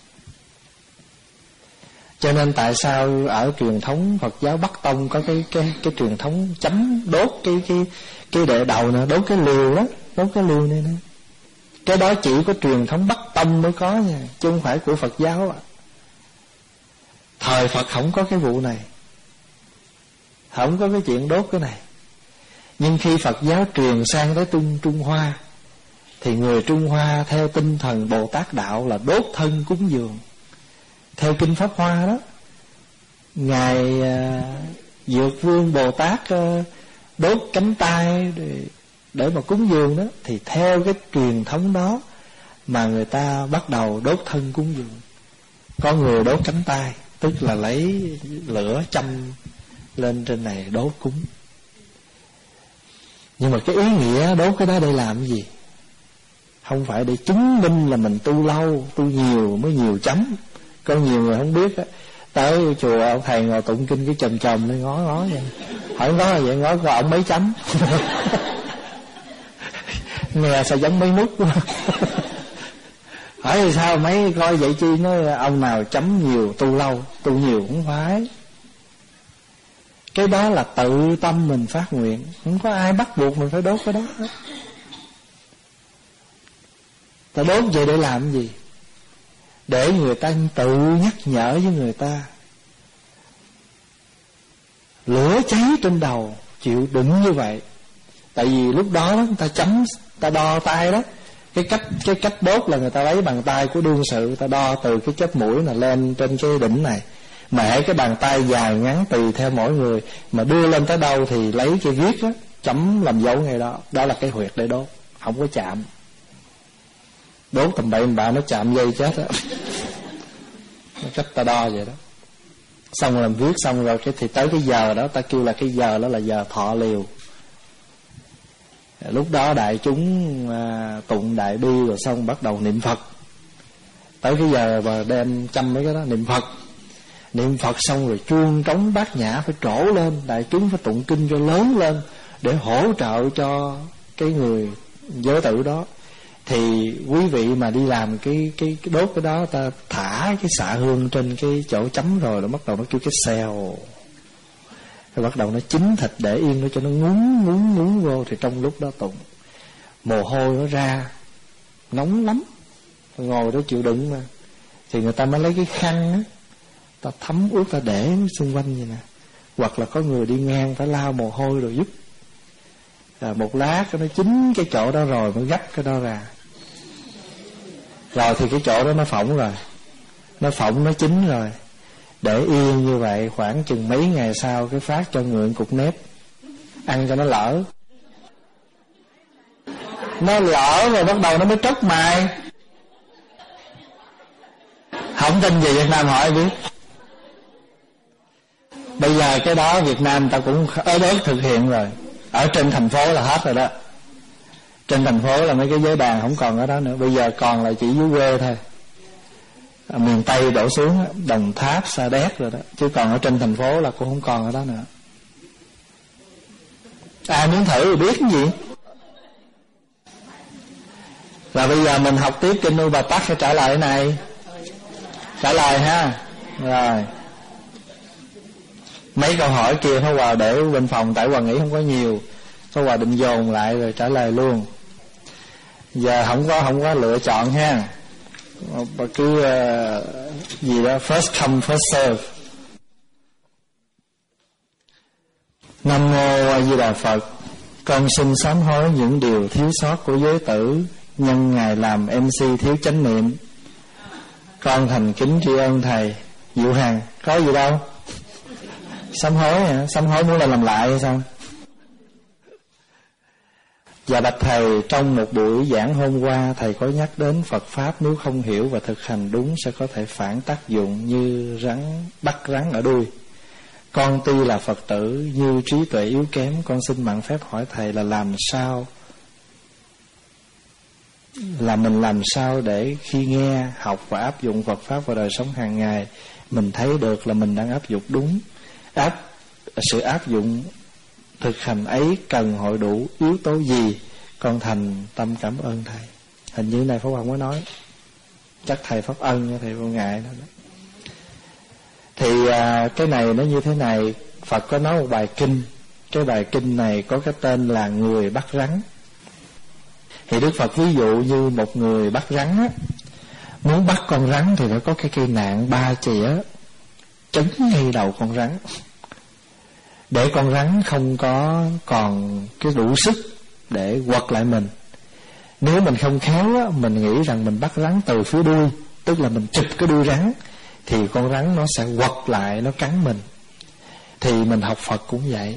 Cho nên tại sao ở truyền thống Phật giáo Bắc Tông có cái cái cái truyền thống chấm đốt cái cái cái đệ đầu nè, đốt cái liều đó, đốt cái liều này nè. Cái đó chỉ có truyền thống Bắc Tông mới có nha, chứ không phải của Phật giáo ạ. Thời Phật không có cái vụ này, không có cái chuyện đốt cái này. Nhưng khi Phật giáo truyền sang tới Trung Trung Hoa thì người Trung Hoa theo tinh thần Bồ Tát đạo là đốt thân cúng dường. Theo kinh Pháp Hoa đó, ngài uh, Dược Vương Bồ Tát uh, đốt cánh tay để, để mà cúng dường đó. Thì theo cái truyền thống đó mà người ta bắt đầu đốt thân cúng dường. Có người đốt cánh tay, tức là lấy lửa châm lên trên này đốt cúng. Nhưng mà cái ý nghĩa đốt cái đó để làm cái gì? Không phải để chứng minh là mình tu lâu, tu nhiều mới nhiều chấm. Có nhiều người không biết á, tới chùa ông thầy ngồi tụng kinh cái chòm chòm nó ngó ngó vậy. Hỏi ngó là vậy, ngó coi ông mấy chấm. Nghe sao giống mấy nút. Hỏi thì sao mấy coi vậy chi, nói ông nào chấm nhiều tu lâu, tu nhiều cũng phải. Cái đó là tự tâm mình phát nguyện, không có ai bắt buộc mình phải đốt cái đó hết. Ta đốt vậy để làm gì? Để người ta tự nhắc nhở với người ta. Lửa cháy trên đầu, chịu đựng như vậy. Tại vì lúc đó người ta chấm, ta đo tay đó. Cái cách cái cách đốt là người ta lấy bàn tay của đương sự, người ta đo từ cái chóp mũi là lên trên cái đỉnh này. Mà hễ cái bàn tay dài ngắn tùy theo mỗi người, mà đưa lên tới đâu thì lấy cái viết đó, chấm làm dấu ngay đó. Đó là cái huyệt để đốt, không có chạm. Đốt tầm bậy tầm bạ nó chạm dây chết á. Cách ta đo vậy đó. Xong làm viết xong rồi cái thì tới cái giờ đó, ta kêu là cái giờ đó là giờ thọ liều. Lúc đó đại chúng à, tụng đại bi rồi xong bắt đầu niệm Phật. Tới cái giờ mà đem chăm mấy cái đó niệm Phật. Niệm Phật xong rồi chuông trống bát nhã phải trổ lên, đại chúng phải tụng kinh cho lớn lên để hỗ trợ cho cái người giới tử đó. Thì quý vị mà đi làm cái cái, cái đốt cái đó, ta thả cái xạ hương trên cái chỗ chấm rồi nó bắt đầu nó kêu cái xèo. Rồi bắt đầu nó chín thịt để yên nó cho nó ngúng ngúng ngúng vô. Thì trong lúc đó tụng, mồ hôi nó ra, nóng lắm, ngồi đó chịu đựng mà. Thì người ta mới lấy cái khăn á, ta thấm ướt ta để xung quanh vậy nè. Hoặc là có người đi ngang phải lau mồ hôi rồi giúp. À, một lát nó chín cái chỗ đó rồi mới gấp cái đó ra. Rồi thì cái chỗ đó nó phỏng rồi, nó phỏng nó chín rồi. Để yên như vậy khoảng chừng mấy ngày sau, cái phát cho người cục nếp, ăn cho nó lỡ. Nó lỡ rồi bắt đầu nó mới tróc mài. Không tin gì Việt Nam hỏi biết. Bây giờ cái đó Việt Nam ta cũng ớt ớt thực hiện rồi. Ở trên thành phố là hết rồi đó. Trên thành phố là mấy cái giới đàn không còn ở đó nữa. Bây giờ còn lại chỉ dưới quê thôi. Ở miền Tây đổ xuống Đồng Tháp, Sa Đéc rồi đó. Chứ còn ở trên thành phố là cũng không còn ở đó nữa. Ai muốn thử thì biết cái gì. Và bây giờ mình học tiếp kinh Upatak hay trả lời cái này? Trả lời ha. Rồi. Mấy câu hỏi kia Pháp Hòa để bên phòng, tại Hòa nghĩ không có nhiều. Pháp Hòa định dồn lại rồi trả lời luôn. Giờ không có không có lựa chọn ha. Cứ uh, gì đó first come first serve. Nam mô A Di Đà Phật. Con xin sám hối những điều thiếu sót của giới tử nhân Ngài làm em xê thiếu chánh niệm. Con thành kính tri ân Thầy. Diệu Hằng, có gì đâu. Sám hối hả? Sám hối muốn là làm lại hay sao? Dạ bạch Thầy, trong một buổi giảng hôm qua Thầy có nhắc đến Phật Pháp nếu không hiểu và thực hành đúng sẽ có thể phản tác dụng như rắn bắt rắn ở đuôi. Con tuy là Phật tử như trí tuệ yếu kém, con xin mạn phép hỏi Thầy là làm sao Là mình làm sao để khi nghe, học và áp dụng Phật Pháp vào đời sống hàng ngày, mình thấy được là mình đang áp dụng đúng. áp Sự áp dụng thực hành ấy cần hội đủ yếu tố gì? Con thành tâm cảm ơn Thầy. Hình như này Pháp Hòa mới nói. Chắc Thầy Pháp ân nha, Thầy vô ngại đó. Thì à, cái này nó như thế này. Phật có nói một bài kinh. Cái bài kinh này có cái tên là Người bắt rắn. Thì Đức Phật ví dụ như một người bắt rắn á, muốn bắt con rắn thì phải có cái cây nạn ba chĩa chấn ngay đầu con rắn, để con rắn không có còn cái đủ sức để quật lại mình. Nếu mình không khéo á, mình nghĩ rằng mình bắt rắn từ phía đuôi, tức là mình chụp cái đuôi rắn, thì con rắn nó sẽ quật lại, nó cắn mình. Thì mình học Phật cũng vậy.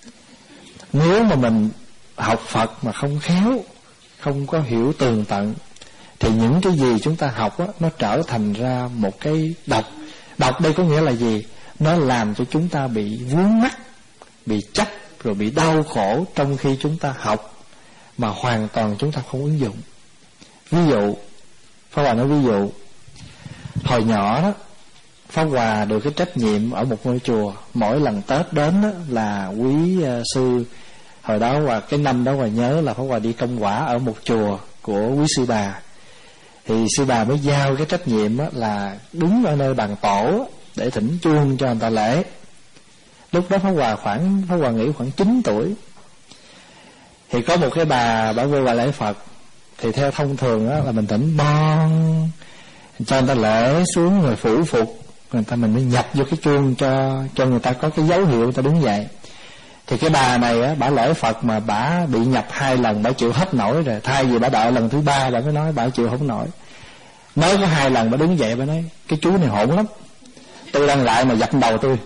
Nếu mà mình học Phật mà không khéo, không có hiểu tường tận, thì những cái gì chúng ta học á, nó trở thành ra một cái độc. Độc đây có nghĩa là gì? Nó làm cho chúng ta bị vướng mắc, bị chấp, rồi bị đau khổ trong khi chúng ta học mà hoàn toàn chúng ta không ứng dụng. Ví dụ, Pháp Hòa nói ví dụ, hồi nhỏ đó, Pháp Hòa được cái trách nhiệm ở một ngôi chùa. Mỗi lần Tết đến đó, là quý uh, sư, hồi đó và cái năm đó Hòa nhớ là Pháp Hòa đi công quả ở một chùa của quý sư bà. Thì sư bà mới giao cái trách nhiệm đó, là đứng ở nơi bàn tổ để thỉnh chuông cho người ta lễ. Lúc đó Pháp Hòa khoảng Pháp Hòa nghĩ khoảng chín tuổi. Thì có một cái bà bà vô bà lễ Phật. Thì theo thông thường đó, là mình thỉnh bon cho người ta lễ xuống rồi phủ phục, người ta mình mới nhập vô cái chuông cho cho người ta có cái dấu hiệu người ta đứng dậy. Thì cái bà này á, bà lễ Phật mà bà bị nhập hai lần, bà chịu hết nổi rồi. Thay vì bà đợi lần thứ ba, bà mới nói bà chịu không nổi. Nói có hai lần bà đứng dậy, bà nói cái chú này hỗn lắm, tôi đang lại mà dập đầu tôi.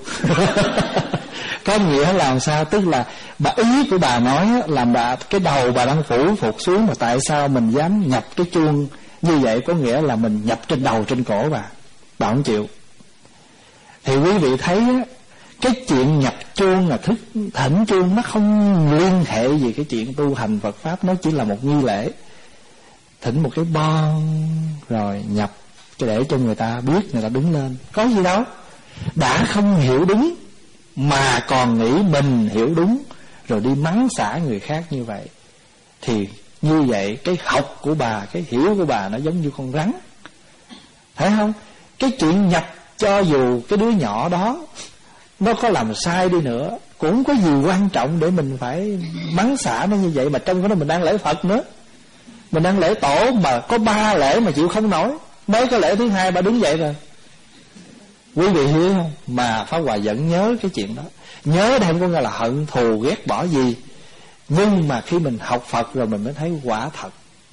Có nghĩa làm sao? Tức là bà ý của bà nói là bà, cái đầu bà đang phủ phục xuống, mà tại sao mình dám nhập cái chuông như vậy? Có nghĩa là mình nhập trên đầu, trên cổ bà. Bà không chịu. Thì quý vị thấy á, cái chuyện nhập chuông là thức thỉnh chuông nó không liên hệ gì cái chuyện tu hành Phật Pháp. Nó chỉ là một nghi lễ. Thỉnh một cái bon rồi nhập cho để cho người ta biết, người ta đứng lên. Có gì đâu. Đã không hiểu đúng mà còn nghĩ mình hiểu đúng, rồi đi mắng xả người khác như vậy, thì như vậy cái học của bà, cái hiểu của bà nó giống như con rắn. Thấy không? Cái chuyện nhập, cho dù cái đứa nhỏ đó nó có làm sai đi nữa, cũng có gì quan trọng để mình phải mắng xả nó như vậy. Mà trong cái đó mình đang lễ Phật nữa, mình đang lễ tổ, mà có ba lễ mà chịu không nổi. Mới có lễ thứ hai bà đứng dậy rồi. Quý vị hiểu không? Mà Pháp Hòa vẫn nhớ cái chuyện đó. Nhớ đây không có nghĩa là hận thù ghét bỏ gì, nhưng mà khi mình học Phật rồi mình mới thấy quả thật.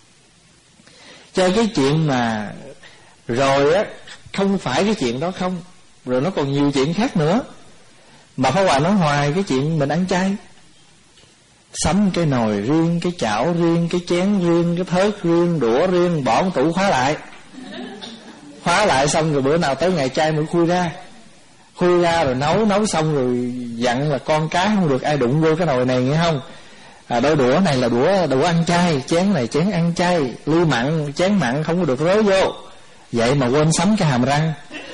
Cho cái chuyện mà rồi á, không phải cái chuyện đó không, rồi nó còn nhiều chuyện khác nữa. Mà Pháp Hòa nói hoài cái chuyện mình ăn chay, sắm cái nồi riêng, cái chảo riêng, cái chén riêng, cái thớt riêng, đũa riêng, bỏ trong tủ khóa lại. Khóa lại xong rồi bữa nào tới ngày chay mới khui ra. Khui ra rồi nấu, nấu xong rồi dặn là con cái không được ai đụng vô cái nồi này, nghe không? À, đôi đũa này là đũa đũa ăn chay, chén này chén ăn chay, ly mặn, chén mặn không có được rớ vô. Vậy mà quên sắm cái hàm răng.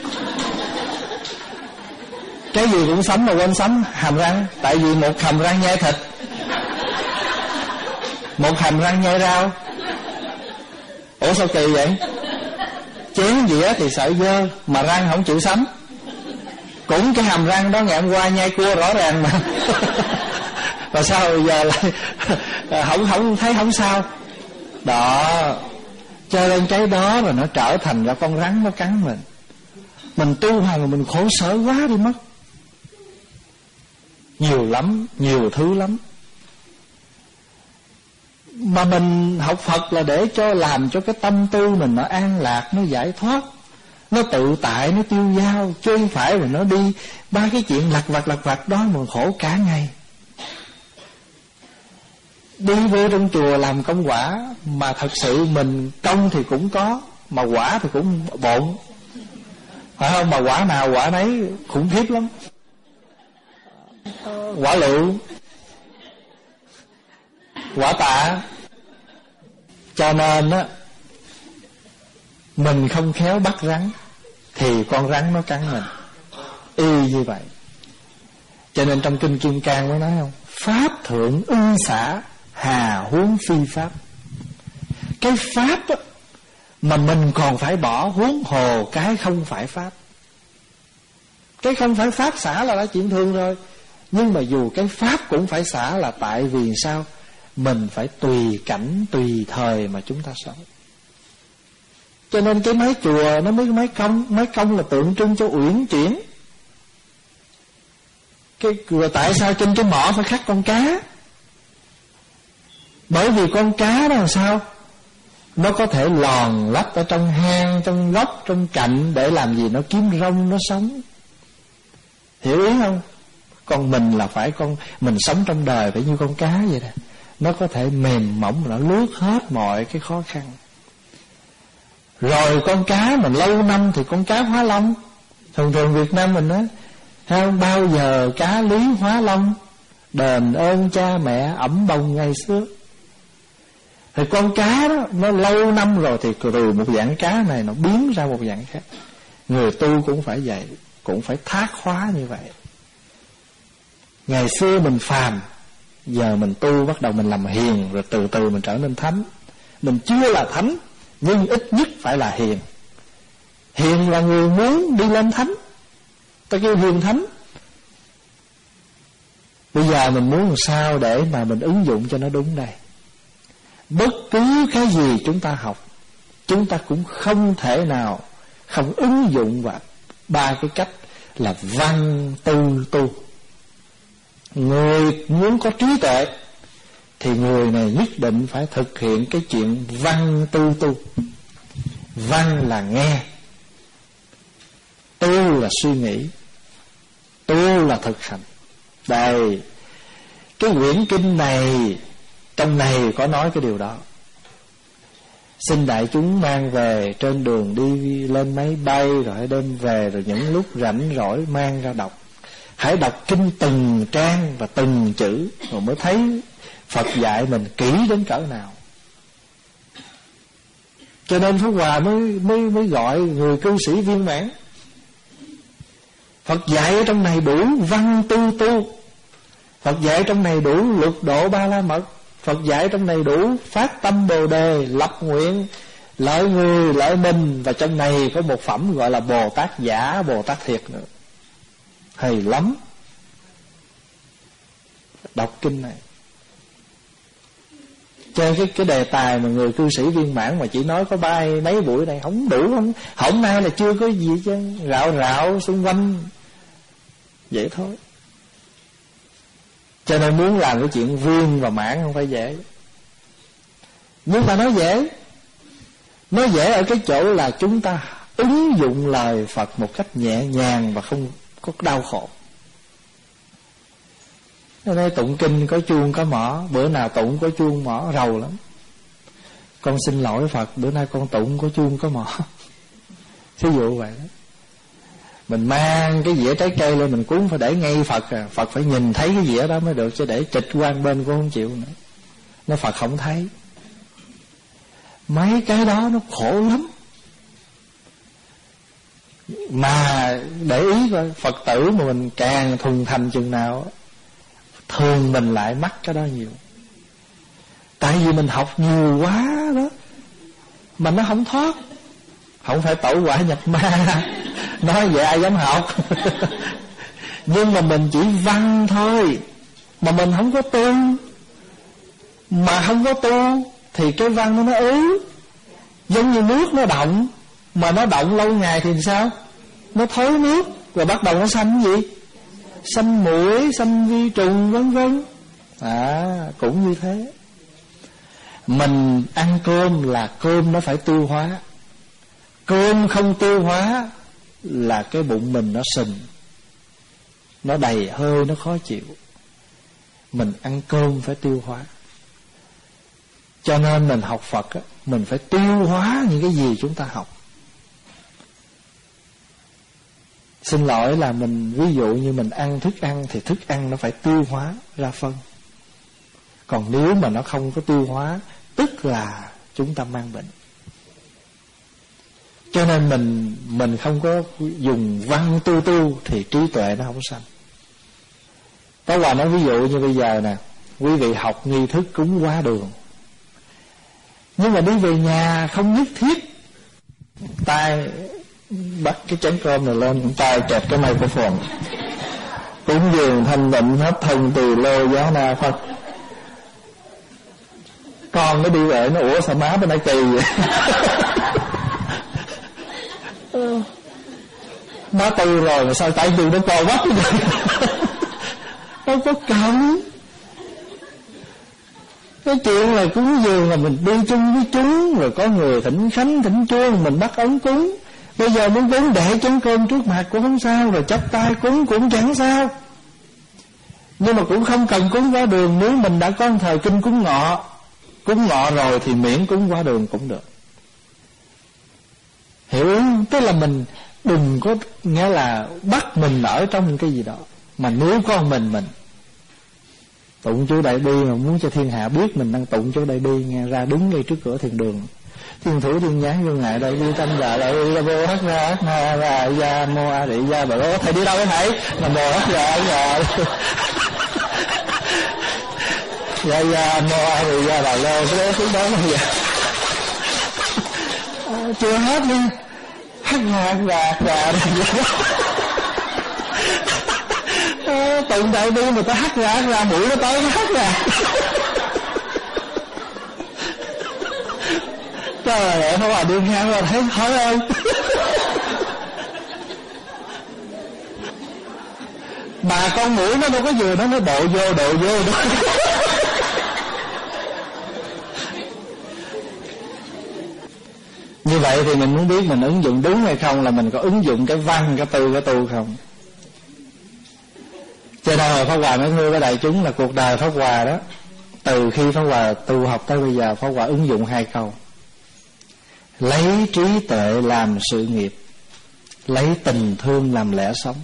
Cái gì cũng sắm mà quên sắm hàm răng. Tại vì một hàm răng nhai thịt, một hàm răng nhai rau. Ủa sao kỳ vậy? Chén dĩa thì sợ dơ, mà răng không chịu sắm. Cũng cái hàm răng đó ngày hôm qua nhai cua rõ ràng mà. Và sao bây giờ lại không không thấy không sao? Đó, cho nên cái đó rồi nó trở thành ra con rắn nó cắn mình. Mình tu hành mà mình khổ sở quá đi mất. Nhiều lắm, nhiều thứ lắm. Mà mình học Phật là để cho làm cho cái tâm tư mình nó an lạc, nó giải thoát, nó tự tại, nó tiêu dao. Chứ không phải mà nó đi ba cái chuyện lặt vặt lặt vặt đó mà khổ cả ngày. Đi vô trong chùa làm công quả, mà thật sự mình công thì cũng có, mà quả thì cũng bộn, phải không? Mà quả nào quả nấy khủng khiếp lắm. Quả lựu, quả tạ. Cho nên á, mình không khéo bắt rắn thì con rắn nó cắn mình, y như vậy. Cho nên trong Kinh Kim Cang mới nói không, pháp thượng ư xả, hà huống phi pháp. Cái pháp á, mà mình còn phải bỏ, huống hồ cái không phải pháp. Cái không phải pháp xả là đã chuyện thường rồi. Nhưng mà dù cái pháp cũng phải xả là tại vì sao? Mình phải tùy cảnh, tùy thời mà chúng ta sống. Cho nên cái mái chùa nó mới mái công. Mái công là tượng trưng cho uyển chuyển. Cái, rồi tại sao trên cái mỏ phải khắc con cá? Bởi vì con cá đó là sao? Nó có thể lòn lách ở trong hang, trong góc, trong cạnh để làm gì? Nó kiếm rong, nó sống. Hiểu ý không? Còn mình là phải con, mình sống trong đời phải như con cá vậy đó. Nó có thể mềm mỏng, nó lướt hết mọi cái khó khăn. Rồi con cá mình lâu năm thì con cá hóa long. Thường thường Việt Nam mình á, không bao giờ cá lý hóa long, đền ơn cha mẹ ẩm bồng ngày xưa. Thì con cá đó nó lâu năm rồi thì từ một dạng cá này nó biến ra một dạng khác. Người tu cũng phải vậy, cũng phải thác hóa như vậy. Ngày xưa mình phàm, giờ mình tu bắt đầu mình làm hiền, rồi từ từ mình trở nên thánh. Mình chưa là thánh, nhưng ít nhất phải là hiền. Hiền là người muốn đi lên thánh, ta kêu hiền thánh. Bây giờ mình muốn làm sao để mà mình ứng dụng cho nó đúng đây. Bất cứ cái gì chúng ta học, chúng ta cũng không thể nào không ứng dụng vào ba cái cách là văn tư tu. Người muốn có trí tuệ thì người này nhất định phải thực hiện cái chuyện văn tư tu. Văn là nghe, tu là suy nghĩ, tu là thực hành. Đây, cái quyển kinh này, trong này có nói cái điều đó. Xin đại chúng mang về, trên đường đi lên máy bay rồi hãy đem về, rồi những lúc rảnh rỗi mang ra đọc. Hãy đọc kinh từng trang và từng chữ, rồi mới thấy Phật dạy mình kỹ đến cỡ nào. Cho nên Pháp Hòa mới, mới, mới gọi người cư sĩ viên mãn. Phật dạy ở trong này đủ văn tư tu, Phật dạy trong này đủ lục độ ba la mật, Phật dạy trong này đủ phát tâm bồ đề, lập nguyện, lợi người, lợi mình. Và trong này có một phẩm gọi là Bồ Tát giả, Bồ Tát thiệt nữa. Hay lắm. Đọc kinh này. Trên cái, cái đề tài mà người cư sĩ viên mãn mà chỉ nói có ba mấy buổi này không đủ, không hôm nay là chưa có gì chứ, rạo rạo xung quanh vậy thôi. Cho nên muốn làm cái chuyện viên và mãn không phải dễ. Nhưng mà nó dễ. Nó dễ ở cái chỗ là chúng ta ứng dụng lời Phật một cách nhẹ nhàng và không có đau khổ. Ở đây tụng kinh có chuông có mỏ, bữa nào tụng có chuông mỏ rầu lắm. Con xin lỗi Phật, bữa nay con tụng có chuông có mỏ. Thí dụ vậy đó. Mình mang cái dĩa trái cây lên mình cúng phải để ngay Phật à. Phật phải nhìn thấy cái dĩa đó mới được, chứ để trịch qua bên cũng không chịu nữa. Nó Phật không thấy. Mấy cái đó nó khổ lắm. Mà để ý coi, Phật tử mà mình càng thuần thành chừng nào, thường mình lại mắc cái đó nhiều. Tại vì mình học nhiều quá đó. mà nó không thoát. Không phải tẩu hỏa nhập ma, nói vậy ai dám học. Nhưng mà mình chỉ văn thôi, mà mình không có tu. Mà không có tu thì cái văn nó nó ứ. Giống như nước nó động, mà nó động lâu ngày thì sao? Nó thối nước, rồi bắt đầu nó sanh gì? Sanh muỗi, sanh vi trùng vân vân. À, cũng như thế. Mình ăn cơm là cơm nó phải tiêu hóa. Cơm không tiêu hóa là cái bụng mình nó sình, nó đầy hơi, nó khó chịu. Mình ăn cơm phải tiêu hóa. Cho nên mình học Phật á, mình phải tiêu hóa những cái gì chúng ta học. Xin lỗi là mình ví dụ như mình ăn thức ăn thì thức ăn nó phải tiêu hóa ra phân. Còn nếu mà nó không có tiêu hóa, tức là chúng ta mang bệnh. Cho nên mình mình không có dùng văn tu tu thì trí tuệ nó không sanh. Có Hòa nói ví dụ như bây giờ nè, quý vị học nghi thức cúng hóa đường, nhưng mà đi về nhà không nhất thiết tay bắt cái chén cơm này lên, tay kẹp cái microphone cúng dường thanh tịnh hết thân từ lô giá na Phật. Con nó đi về nó ủa sao má bên đây kỳ vậy? Má tu rồi mà sao tay tôi nó co quắp vậy? Đâu có cần. Cái chuyện là cúng dường là mình đi chung với chúng, rồi có người thỉnh khánh thỉnh chuông mình bắt ống cúng. Bây giờ muốn cúng để chén cơm trước mặt cũng không sao, rồi chắp tay cúng cũng chẳng sao. Nhưng mà cũng không cần cúng hóa đường. Nếu mình đã có thời kinh cúng ngọ, cúng ngọ rồi thì miễn cúng hóa đường cũng được. Hiểu không? Tức là mình đừng có nghĩa là bắt mình ở trong cái gì đó. Mà nếu có mình mình tụng chú Đại Bi mà muốn cho thiên hạ biết mình đang tụng chú Đại Bi, nghe ra đứng ngay trước cửa thiền đường, thiên thủ thiên nhãn vô ngại Đại Bi tâm dạ Đại Bi vô hắc ra hắc na ra ya mô a di đà bà. Thầy đi đâu cái thầy? Là mô hắc ra dạ dạ dạ mô a di đà bà lô. Cái đó xuống đó không vậy? À, chưa hết đi. Hắc ra ra ra à, tụng Đại Bi mà ta hắt ra hắt ra mũi nó tới nó hắt ra. Trời ơi, không à đi ngang là thấy hỏi ơi. Mà con mũi nó đâu có vừa nó nó độ vô độ vô đó. Như vậy thì mình muốn biết mình ứng dụng đúng hay không, là mình có ứng dụng cái văn, cái tư, cái tu không. Cho nên là Pháp Hòa mới thưa với đại chúng là cuộc đời Pháp Hòa đó, từ khi Pháp Hòa tu học tới bây giờ, Pháp Hòa ứng dụng hai câu: lấy trí tuệ làm sự nghiệp, lấy tình thương làm lẽ sống.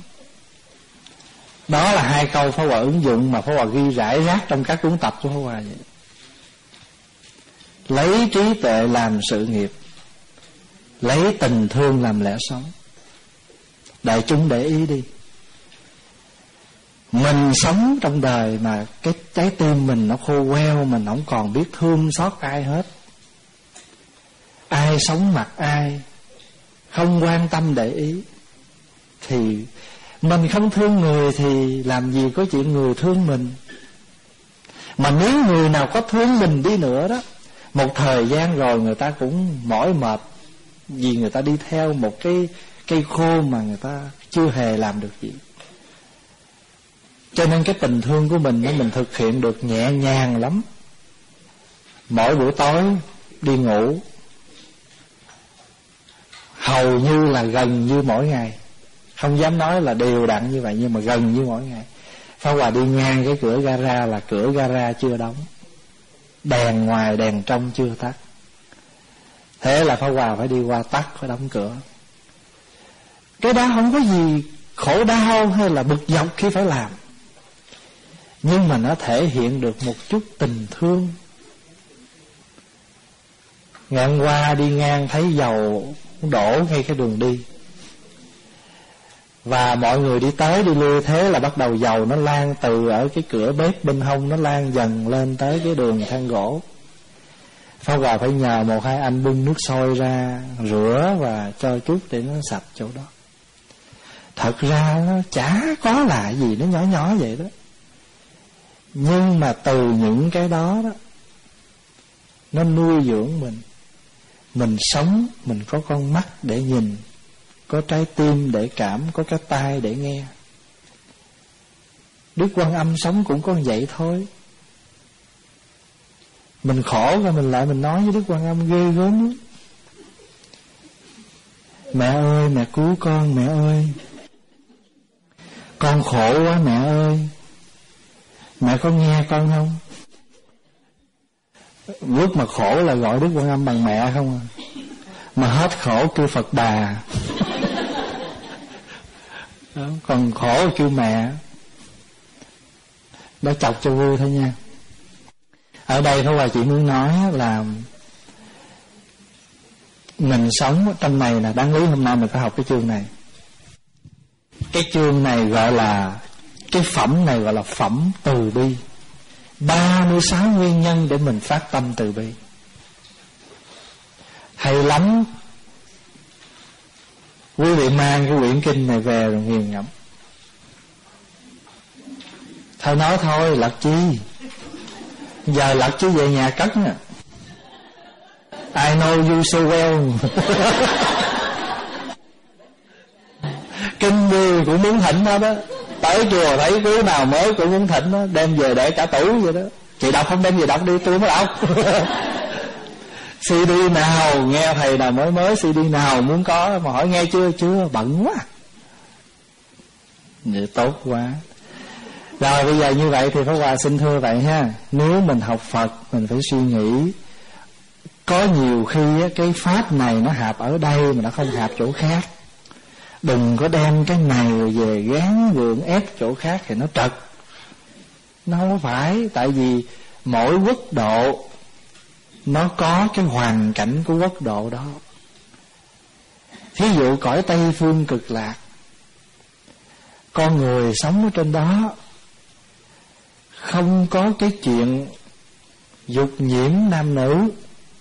Đó là hai câu Pháp Hòa ứng dụng mà Pháp Hòa ghi rải rác trong các cuốn tập của Pháp Hòa vậy. Lấy trí tuệ làm sự nghiệp, lấy tình thương làm lẽ sống. Đại chúng để ý đi, mình sống trong đời mà cái trái tim mình nó khô queo, mình không còn biết thương xót ai hết. Ai sống mặt ai, không quan tâm để ý, thì mình không thương người thì làm gì có chuyện người thương mình. Mà nếu người nào có thương mình đi nữa đó, một thời gian rồi người ta cũng mỏi mệt, vì người ta đi theo một cái cây khô mà người ta chưa hề làm được gì. Cho nên cái tình thương của mình mình thực hiện được nhẹ nhàng lắm. Mỗi buổi tối đi ngủ hầu như là gần như mỗi ngày, không dám nói là đều đặn như vậy, nhưng mà gần như mỗi ngày. Pháp Hòa đi ngang cái cửa gara là cửa gara chưa đóng, đèn ngoài đèn trong chưa tắt. Thế là Pháp Hòa phải đi qua tắt, phải đóng cửa. Cái đó không có gì khổ đau hay là bực dọc khi phải làm, nhưng mà nó thể hiện được một chút tình thương. Ngày hôm qua đi ngang thấy dầu đổ ngay cái đường đi, và mọi người đi tới đi lui, thế là bắt đầu dầu nó lan từ ở cái cửa bếp bên hông, nó lan dần lên tới cái đường than gỗ. Pháp Hòa phải nhờ một hai anh bưng nước sôi ra rửa và cho chút để nó sạch chỗ đó. Thật ra nó chả có là gì, nó nhỏ nhỏ vậy đó. Nhưng mà từ những cái đó đó, nó nuôi dưỡng mình. Mình sống, mình có con mắt để nhìn, có trái tim để cảm, có cái tai để nghe. Đức Quan Âm sống cũng có vậy thôi. Mình khổ rồi mình lại mình nói với Đức Quan Âm ghê gớm lắm. Mẹ ơi, mẹ cứu con, mẹ ơi, con khổ quá mẹ ơi, mẹ có nghe con không? Lúc mà khổ là gọi Đức Quan Âm bằng mẹ không à. Mà hết khổ kêu Phật bà. Đó, còn khổ kêu mẹ. Đó chọc cho vui thôi nha. Ở đây Pháp Hòa chỉ muốn nói là mình sống trong này là đáng lý hôm nay mình phải học cái chương này. Cái chương này gọi là, cái phẩm này gọi là phẩm từ bi. ba mươi sáu nguyên nhân để mình phát tâm từ bi. Hay lắm. Quý vị mang cái quyển kinh này về rồi nghiền ngẫm. Thôi nói thôi, lật chi? Giờ lật chứ về nhà cất nè. I know you so well. Kinh gì cũng muốn thỉnh đó đó. Tới chùa thấy đứa nào mới cũng muốn thỉnh đó, đem về để cả tủ vậy đó. Chị đọc không đem về đọc đi, tôi mới đọc. xê đê nào nghe thầy nào mới mới, xê đê nào muốn có mà hỏi nghe chưa? Chưa, bận quá. Vậy tốt quá. Rồi bây giờ như vậy thì Pháp Hòa xin thưa vậy ha. Nếu mình học Phật mình phải suy nghĩ. Có nhiều khi cái pháp này nó hạp ở đây mà nó không hạp chỗ khác. Đừng có đem cái này về gán gượng ép chỗ khác thì nó trật. Nó không phải. Tại vì mỗi quốc độ nó có cái hoàn cảnh của quốc độ đó. Thí dụ cõi Tây Phương Cực Lạc, con người sống ở trên đó không có cái chuyện dục nhiễm nam nữ.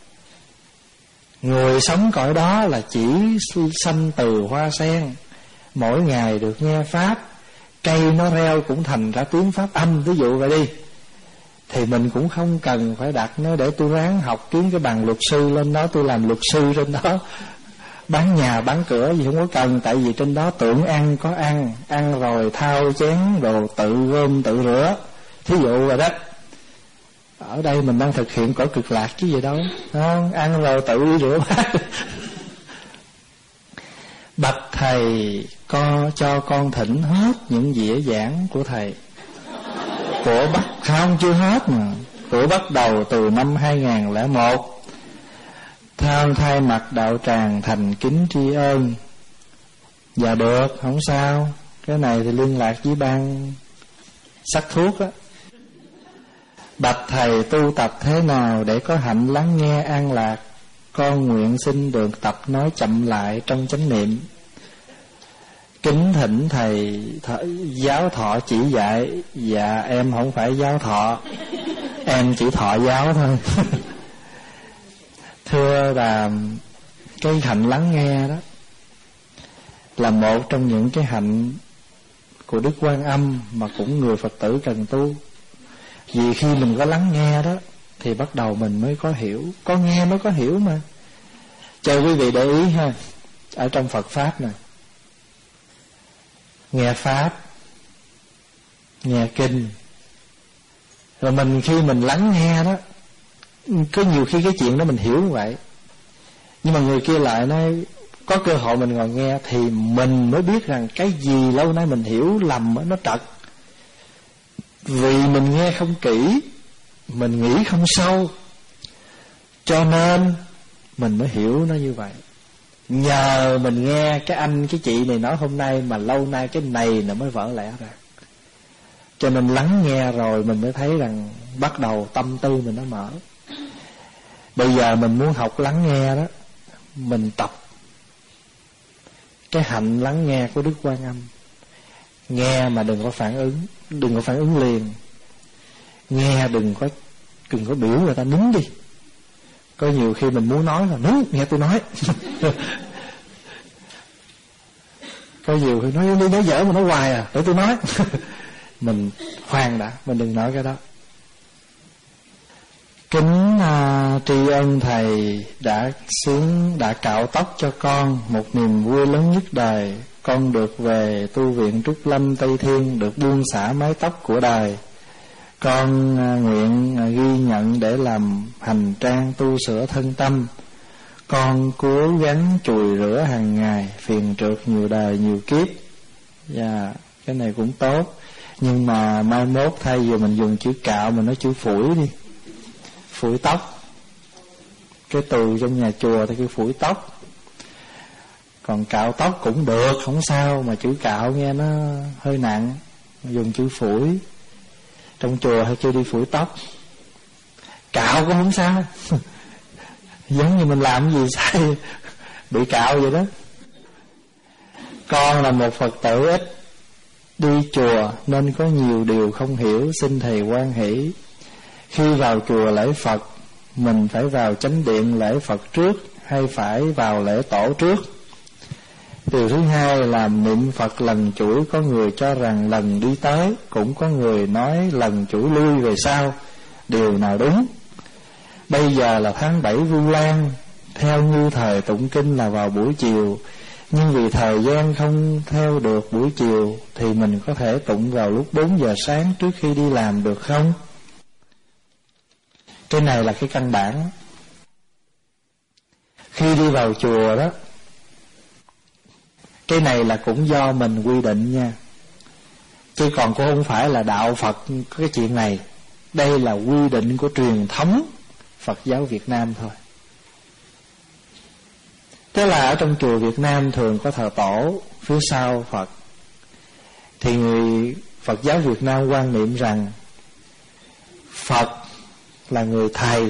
Người sống cõi đó là chỉ sanh từ hoa sen, mỗi ngày được nghe pháp, cây nó reo cũng thành ra tiếng pháp âm, ví dụ vậy đi. Thì mình cũng không cần phải đặt nó để tôi ráng học kiếm cái bằng luật sư lên đó, tôi làm luật sư trên đó, bán nhà bán cửa gì không có cần. Tại vì trên đó tưởng ăn có ăn, ăn rồi thao chén đồ tự gom tự rửa, thí dụ vậy đó. Ở đây mình đang thực hiện cõi Cực Lạc chứ gì đâu, không? Ăn rồi tự rửa bát. Bạch thầy, con cho con thỉnh hết những dĩa giảng của thầy. Của bắt không chưa hết mà. Của bắt đầu từ năm hai không không một. Tham thay mặt đạo tràng thành kính tri ân. Dạ được, không sao. Cái này thì liên lạc với ban sắc thuốc á. Bạch thầy, tu tập thế nào để có hạnh lắng nghe an lạc? Con nguyện xin được tập nói chậm lại trong chánh niệm. Kính thỉnh thầy thọ, giáo thọ chỉ dạy. Dạ em không phải giáo thọ, em chỉ thọ giáo thôi. Thưa là cái hạnh lắng nghe đó là một trong những cái hạnh của Đức Quan Âm mà cũng người Phật tử cần tu. Vì khi mình có lắng nghe đó thì bắt đầu mình mới có hiểu. Có nghe mới có hiểu mà. Cho quý vị để ý ha. Ở trong Phật Pháp này, nghe Pháp, nghe Kinh, rồi mình khi mình lắng nghe đó, có nhiều khi cái chuyện đó mình hiểu như vậy. Nhưng mà người kia lại nói có cơ hội mình ngồi nghe thì mình mới biết rằng cái gì lâu nay mình hiểu lầm đó, nó trật. Vì mình nghe không kỹ, mình nghĩ không sâu, cho nên mình mới hiểu nó như vậy. Nhờ mình nghe cái anh cái chị này nói hôm nay mà lâu nay cái này nó mới vỡ lẽ ra. Cho nên lắng nghe rồi mình mới thấy rằng bắt đầu tâm tư mình nó mở. Bây giờ mình muốn học lắng nghe đó, mình tập cái hạnh lắng nghe của Đức Quan Âm. Nghe mà đừng có phản ứng, đừng có phản ứng liền. Nghe đừng có đừng có biểu người ta nín đi. Có nhiều khi mình muốn nói là đúng, nghe tôi nói. Có nhiều khi nói đi nói dở mà nói hoài à, để tôi nói. Mình khoan đã, mình đừng nói cái đó. Kính uh, tri ân thầy đã xuống đã cạo tóc cho con, một niềm vui lớn nhất đời. Con được về tu viện Trúc Lâm Tây Thiên, được buông xả mái tóc của đời. Con uh, nguyện uh, ghi nhận để làm hành trang tu sửa thân tâm. Con cố gắng chùi rửa hàng ngày, phiền trượt nhiều đời nhiều kiếp. Dạ, yeah, cái này cũng tốt. Nhưng mà mai mốt thay vì mình dùng chữ cạo, mình nói chữ phủi đi. Phủi tóc. Cái từ trong nhà chùa thì cái phủi tóc. Còn cạo tóc cũng được, không sao. Mà chữ cạo nghe nó hơi nặng, dùng chữ phủi. Trong chùa hay kêu đi phủi tóc. Cạo cũng không sao. Giống như mình làm gì sai bị cạo vậy đó. Con là một Phật tử ít đi chùa nên có nhiều điều không hiểu, xin thầy hoan hỷ. Khi vào chùa lễ Phật, mình phải vào chánh điện lễ Phật trước hay phải vào lễ tổ trước? Điều thứ hai là niệm Phật lần chuỗi, có người cho rằng lần đi tới, cũng có người nói lần chuỗi lui về sau. Điều nào đúng? Bây giờ là tháng bảy Vu Lan, theo như thời tụng kinh là vào buổi chiều, nhưng vì thời gian không theo được buổi chiều thì mình có thể tụng vào lúc bốn giờ sáng trước khi đi làm được không? Cái này là cái căn bản. Khi đi vào chùa đó, cái này là cũng do mình quy định nha, chứ còn cũng không phải là đạo Phật có cái chuyện này. Đây là quy định của truyền thống Phật giáo Việt Nam thôi. Thế là ở trong chùa Việt Nam thường có thờ tổ phía sau Phật. Thì người Phật giáo Việt Nam quan niệm rằng Phật là người thầy,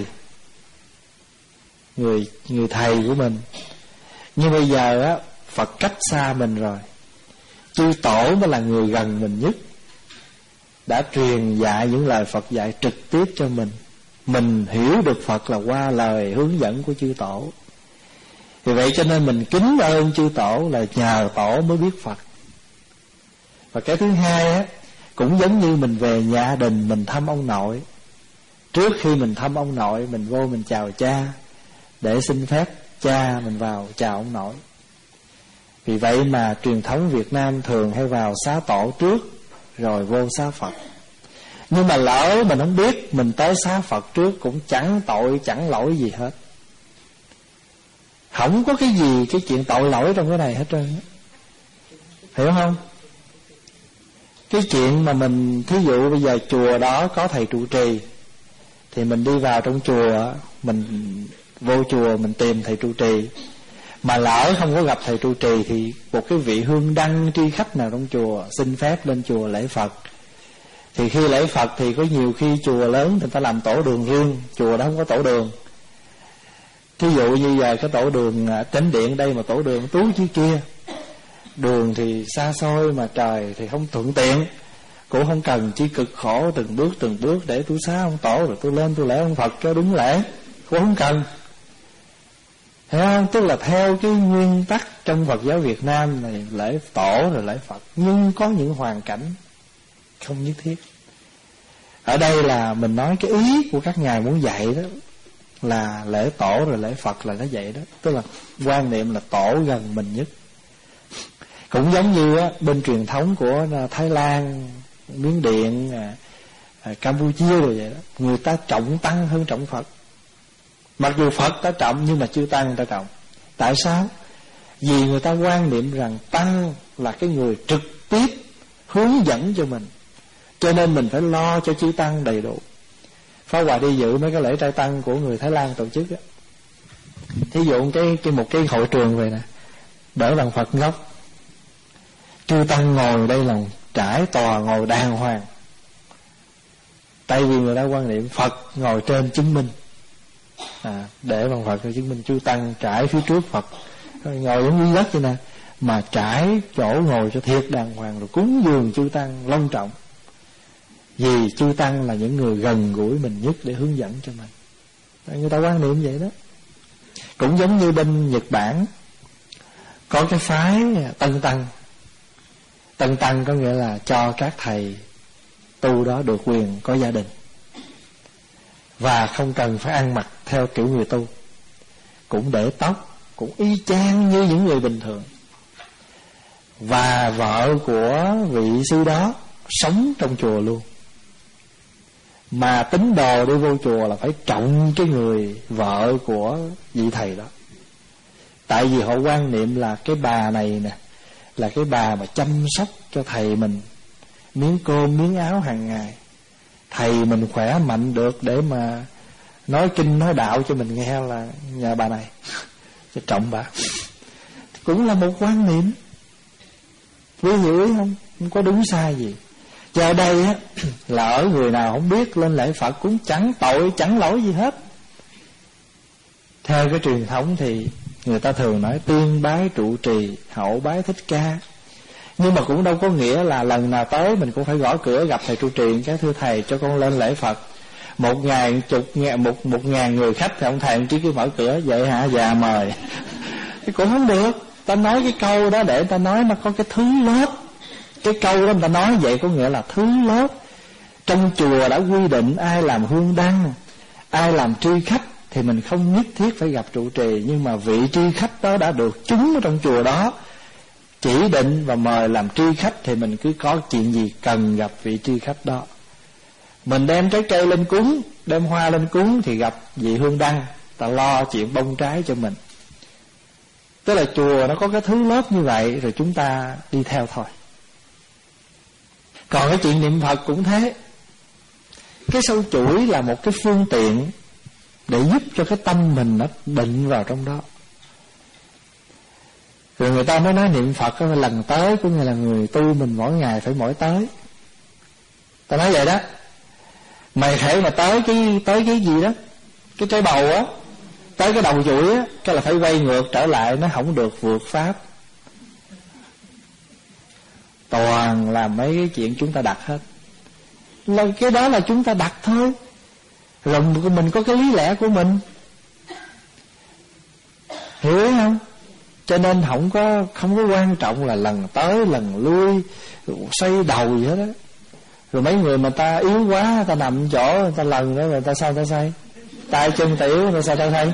Người người thầy của mình. Nhưng bây giờ á, Phật cách xa mình rồi, chư tổ mới là người gần mình nhất, đã truyền dạy những lời Phật dạy trực tiếp cho mình. Mình hiểu được Phật là qua lời hướng dẫn của chư tổ. Vì vậy cho nên mình kính ơn chư tổ, là nhờ tổ mới biết Phật. Và cái thứ hai á, cũng giống như mình về nhà đình mình thăm ông nội. Trước khi mình thăm ông nội, mình vô mình chào cha, để xin phép cha mình vào chào ông nội. Vì vậy mà truyền thống Việt Nam thường hay vào xá tổ trước, rồi vô xá Phật. Nhưng mà lỡ mình không biết, mình tới xá Phật trước cũng chẳng tội chẳng lỗi gì hết. Không có cái gì cái chuyện tội lỗi trong cái này hết trơn. Hiểu không? Cái chuyện mà mình, thí dụ bây giờ chùa đó có thầy trụ trì, thì mình đi vào trong chùa, mình vô chùa mình tìm thầy trụ trì. Mà lỡ không có gặp thầy trụ trì thì một cái vị hương đăng tri khách nào trong chùa xin phép lên chùa lễ Phật. Thì khi lễ Phật thì có nhiều khi chùa lớn thì người ta làm tổ đường riêng, chùa đó không có tổ đường. Thí dụ như giờ cái tổ đường chánh điện đây mà tổ đường tú chứ kia. Đường thì xa xôi mà trời thì không thuận tiện, cũng không cần chỉ cực khổ từng bước từng bước để tôi xá ông tổ rồi tôi lên tôi lễ ông Phật cho đúng lễ, cũng không cần. Hiểu không? Tức là theo cái nguyên tắc trong Phật giáo Việt Nam này, lễ tổ rồi lễ Phật. Nhưng có những hoàn cảnh không nhất thiết. Ở đây là mình nói cái ý của các ngài muốn dạy đó, là lễ tổ rồi lễ Phật là nó vậy đó. Tức là quan niệm là tổ gần mình nhất. Cũng giống như á, bên truyền thống của Thái Lan, Miến Điện, à, Campuchia rồi vậy đó, người ta trọng tăng hơn trọng Phật. Mặc dù Phật ta trọng nhưng mà chưa tăng ta trọng. Tại sao? Vì người ta quan niệm rằng tăng là cái người trực tiếp hướng dẫn cho mình, cho nên mình phải lo cho chư tăng đầy đủ. Pháp Hòa đi dự mấy cái lễ trai tăng của người Thái Lan tổ chức á, thí dụ cái, cái một cái hội trường về nè, đỡ bằng Phật gốc, chư tăng ngồi đây là trải tòa ngồi đàng hoàng. Tại vì người ta quan niệm Phật ngồi trên chứng minh, à, để bằng Phật cho chứng minh. Chư tăng trải phía trước Phật, ngồi giống như đất vậy nè, mà trải chỗ ngồi cho thiệt đàng hoàng, rồi cúng dường chư tăng long trọng. Vì chư tăng là những người gần gũi mình nhất để hướng dẫn cho mình. Người ta quan niệm vậy đó. Cũng giống như bên Nhật Bản có cái phái Tân Tăng. Tân Tăng có nghĩa là cho các thầy tu đó được quyền có gia đình, và không cần phải ăn mặc theo kiểu người tu, cũng để tóc, cũng y chang như những người bình thường. Và vợ của vị sư đó sống trong chùa luôn. Mà tín đồ đi vô chùa là phải trọng cái người vợ của vị thầy đó. Tại vì họ quan niệm là cái bà này nè là cái bà mà chăm sóc cho thầy mình miếng cơm miếng áo hàng ngày, thầy mình khỏe mạnh được để mà nói kinh nói đạo cho mình nghe là nhờ bà này. Cho trọng bà. Cũng là một quan niệm, quý hiểu ý không? Không có đúng sai gì. Chứ ở đây á là ở người nào không biết lên lễ Phật cũng chẳng tội chẳng lỗi gì hết. Theo cái truyền thống thì người ta thường nói tiên bái trụ trì, hậu bái thích ca. Nhưng mà cũng đâu có nghĩa là lần nào tới mình cũng phải gõ cửa gặp thầy trụ trì cái thưa thầy cho con lên lễ Phật. Một ngàn chục ngàn một một ngàn người khách thì ông thầy chỉ cứ mở cửa vậy hả, già mời. Thì cũng không được. Ta nói cái câu đó để ta nói nó có cái thứ lớp. Cái câu đó người ta nói vậy có nghĩa là thứ lớp. Trong chùa đã quy định ai làm hương đăng, ai làm tri khách thì mình không nhất thiết phải gặp trụ trì. Nhưng mà vị tri khách đó đã được chúng ở trong chùa đó chỉ định và mời làm tri khách thì mình cứ có chuyện gì cần gặp vị tri khách đó. Mình đem trái cây lên cúng, đem hoa lên cúng thì gặp vị hương đăng, ta lo chuyện bông trái cho mình. Tức là chùa nó có cái thứ lớp như vậy, rồi chúng ta đi theo thôi. Còn cái chuyện niệm Phật cũng thế. Cái sâu chuỗi là một cái phương tiện để giúp cho cái tâm mình nó định vào trong đó. Rồi người ta mới nói niệm Phật là lần tới của người là người tu mình mỗi ngày phải mỗi tới. Ta nói vậy đó. Mày thể mà tới cái tới cái gì đó, cái trái bầu á, tới cái đầu chuỗi á, cái là phải quay ngược trở lại, nó không được vượt pháp. Toàn là mấy cái chuyện chúng ta đặt hết. Là cái đó là chúng ta đặt thôi. Rồi mình có cái lý lẽ của mình. Hiểu không? Cho nên không có không có quan trọng là lần tới lần lui xoay đầu gì hết á. Rồi mấy người mà ta yếu quá, ta nằm chỗ, người ta lần đó rồi ta sao ta xoay? Tay chân ta yếu, ta sao ta xoay?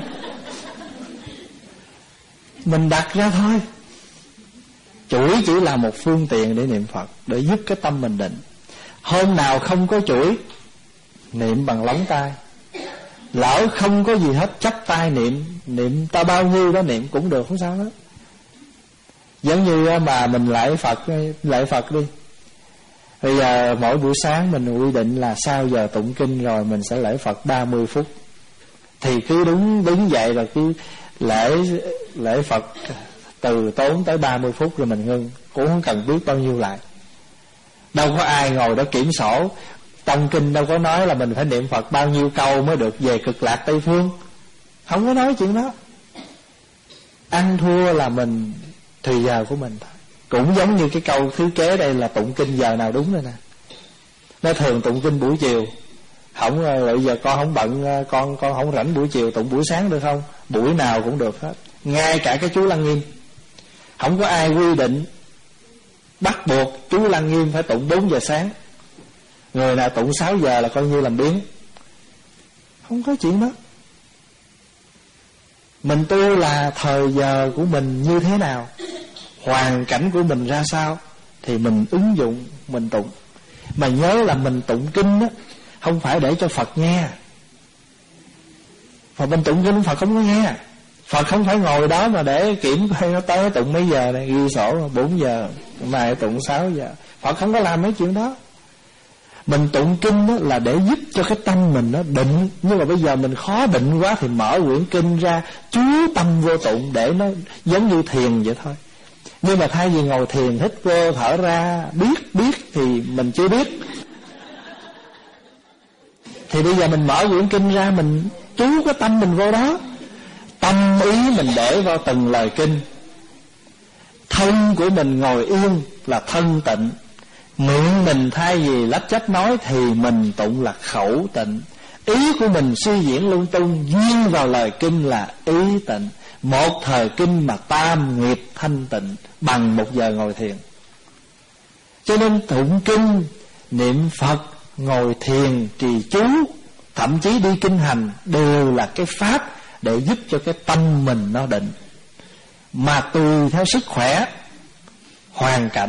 Mình đặt ra thôi. Chuỗi chỉ là một phương tiện để niệm Phật, để giúp cái tâm mình định. Hôm nào không có chuỗi, niệm bằng lóng tay. Lỡ không có gì hết, chắp tay niệm, niệm ta bao nhiêu đó niệm cũng được, không sao hết. Giống như mà mình lạy Phật, lạy Phật đi. Bây giờ mỗi buổi sáng mình quy định là sau giờ tụng kinh rồi mình sẽ lễ Phật ba mươi phút. Thì cứ đúng đứng dậy rồi cứ lễ lễ Phật từ tốn tới ba mươi phút rồi mình ngưng, cũng không cần biết bao nhiêu lại. Đâu có ai ngồi đó kiểm sổ. Trong kinh đâu có nói là mình phải niệm Phật bao nhiêu câu mới được về cực lạc Tây Phương. Không có nói chuyện đó. Ăn thua là mình tùy giờ của mình thôi. Cũng giống như cái câu thứ kế đây là tụng kinh giờ nào đúng rồi nè. Nó thường tụng kinh buổi chiều. Không, bây giờ con không bận, con con không rảnh buổi chiều, tụng buổi sáng được không? Buổi nào cũng được hết. Ngay cả cái chú Lăng Nghiêm, không có ai quy định bắt buộc chú Lăng Nghiêm phải tụng bốn giờ sáng. Người nào tụng sáu giờ là coi như làm biếng. Không có chuyện đó. Mình tu là thời giờ của mình như thế nào, hoàn cảnh của mình ra sao thì mình ứng dụng, mình tụng. Mà nhớ là mình tụng kinh đó không phải để cho Phật nghe. Mà mình tụng kinh Phật không có nghe. Phật không phải ngồi đó mà để kiểm coi nó tới tụng mấy giờ này, ghi sổ bốn giờ, mai tụng sáu giờ. Phật không có làm mấy chuyện đó. Mình tụng kinh đó là để giúp cho cái tâm mình nó định. Nhưng mà bây giờ mình khó định quá thì mở quyển kinh ra, chú tâm vô tụng để nó giống như thiền vậy thôi. Nhưng mà thay vì ngồi thiền hít vô thở ra, biết biết thì mình chưa biết. Thì bây giờ mình mở quyển kinh ra, mình chú cái tâm mình vô đó. Tâm ý mình để vào từng lời kinh. Thân của mình ngồi yên là thân tịnh. Miệng mình thay vì lách chách nói thì mình tụng là khẩu tịnh. Ý của mình suy diễn lung tung, duyên vào lời kinh là ý tịnh. Một thời kinh mà tam nghiệp thanh tịnh bằng một giờ ngồi thiền. Cho nên tụng kinh, niệm Phật, ngồi thiền, trì chú, thậm chí đi kinh hành đều là cái pháp để giúp cho cái tâm mình nó định. Mà tùy theo sức khỏe, hoàn cảnh.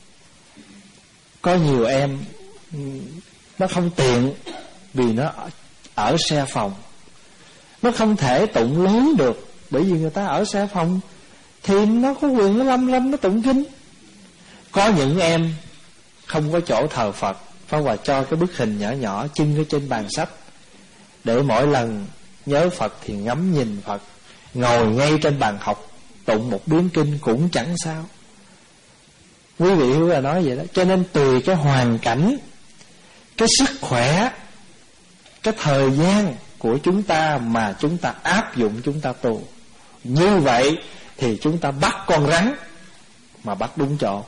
Có nhiều em nó không tiện vì nó ở xe phòng, nó không thể tụng lớn được, bởi vì người ta ở xe phòng thì nó có quyền nó lâm lâm nó tụng kinh. Có những em không có chỗ thờ Phật, Pháp Hòa cho cái bức hình nhỏ nhỏ trưng ở trên bàn sách, để mỗi lần nhớ Phật thì ngắm nhìn Phật, ngồi ngay trên bàn học tụng một biến kinh cũng chẳng sao. Quý vị hiểu là nói vậy đó. Cho nên tùy cái hoàn cảnh, cái sức khỏe, cái thời gian của chúng ta mà chúng ta áp dụng, chúng ta tu. Như vậy thì chúng ta bắt con rắn mà bắt đúng chỗ.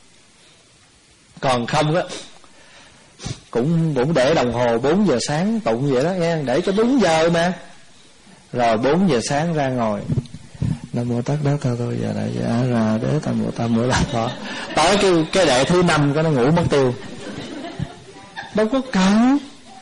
Còn không á, cũng cũng để đồng hồ bốn giờ sáng tụng vậy đó nghe, để cho đúng giờ mà. Rồi bốn giờ sáng ra ngồi Nam mô Tát Đát Tha Tôi Giờ Đại Giả Ra Đế Tam Mô Tam Mô Lạc Đó. Tới cái cái đệ thứ năm cái nó ngủ mất tiêu. Đâu có cần,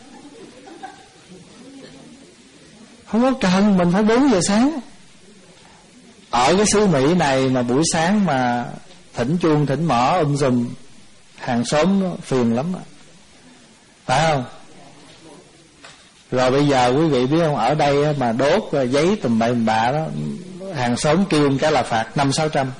không có cần, mình phải bốn giờ sáng. Ở cái xứ Mỹ này mà buổi sáng mà thỉnh chuông thỉnh mõ um sùm, hàng xóm phiền lắm à, phải không? Rồi bây giờ quý vị biết không, ở đây mà đốt giấy tùm bậy tùm bạ đó, hàng xóm kêu cái là phạt năm sáu trăm.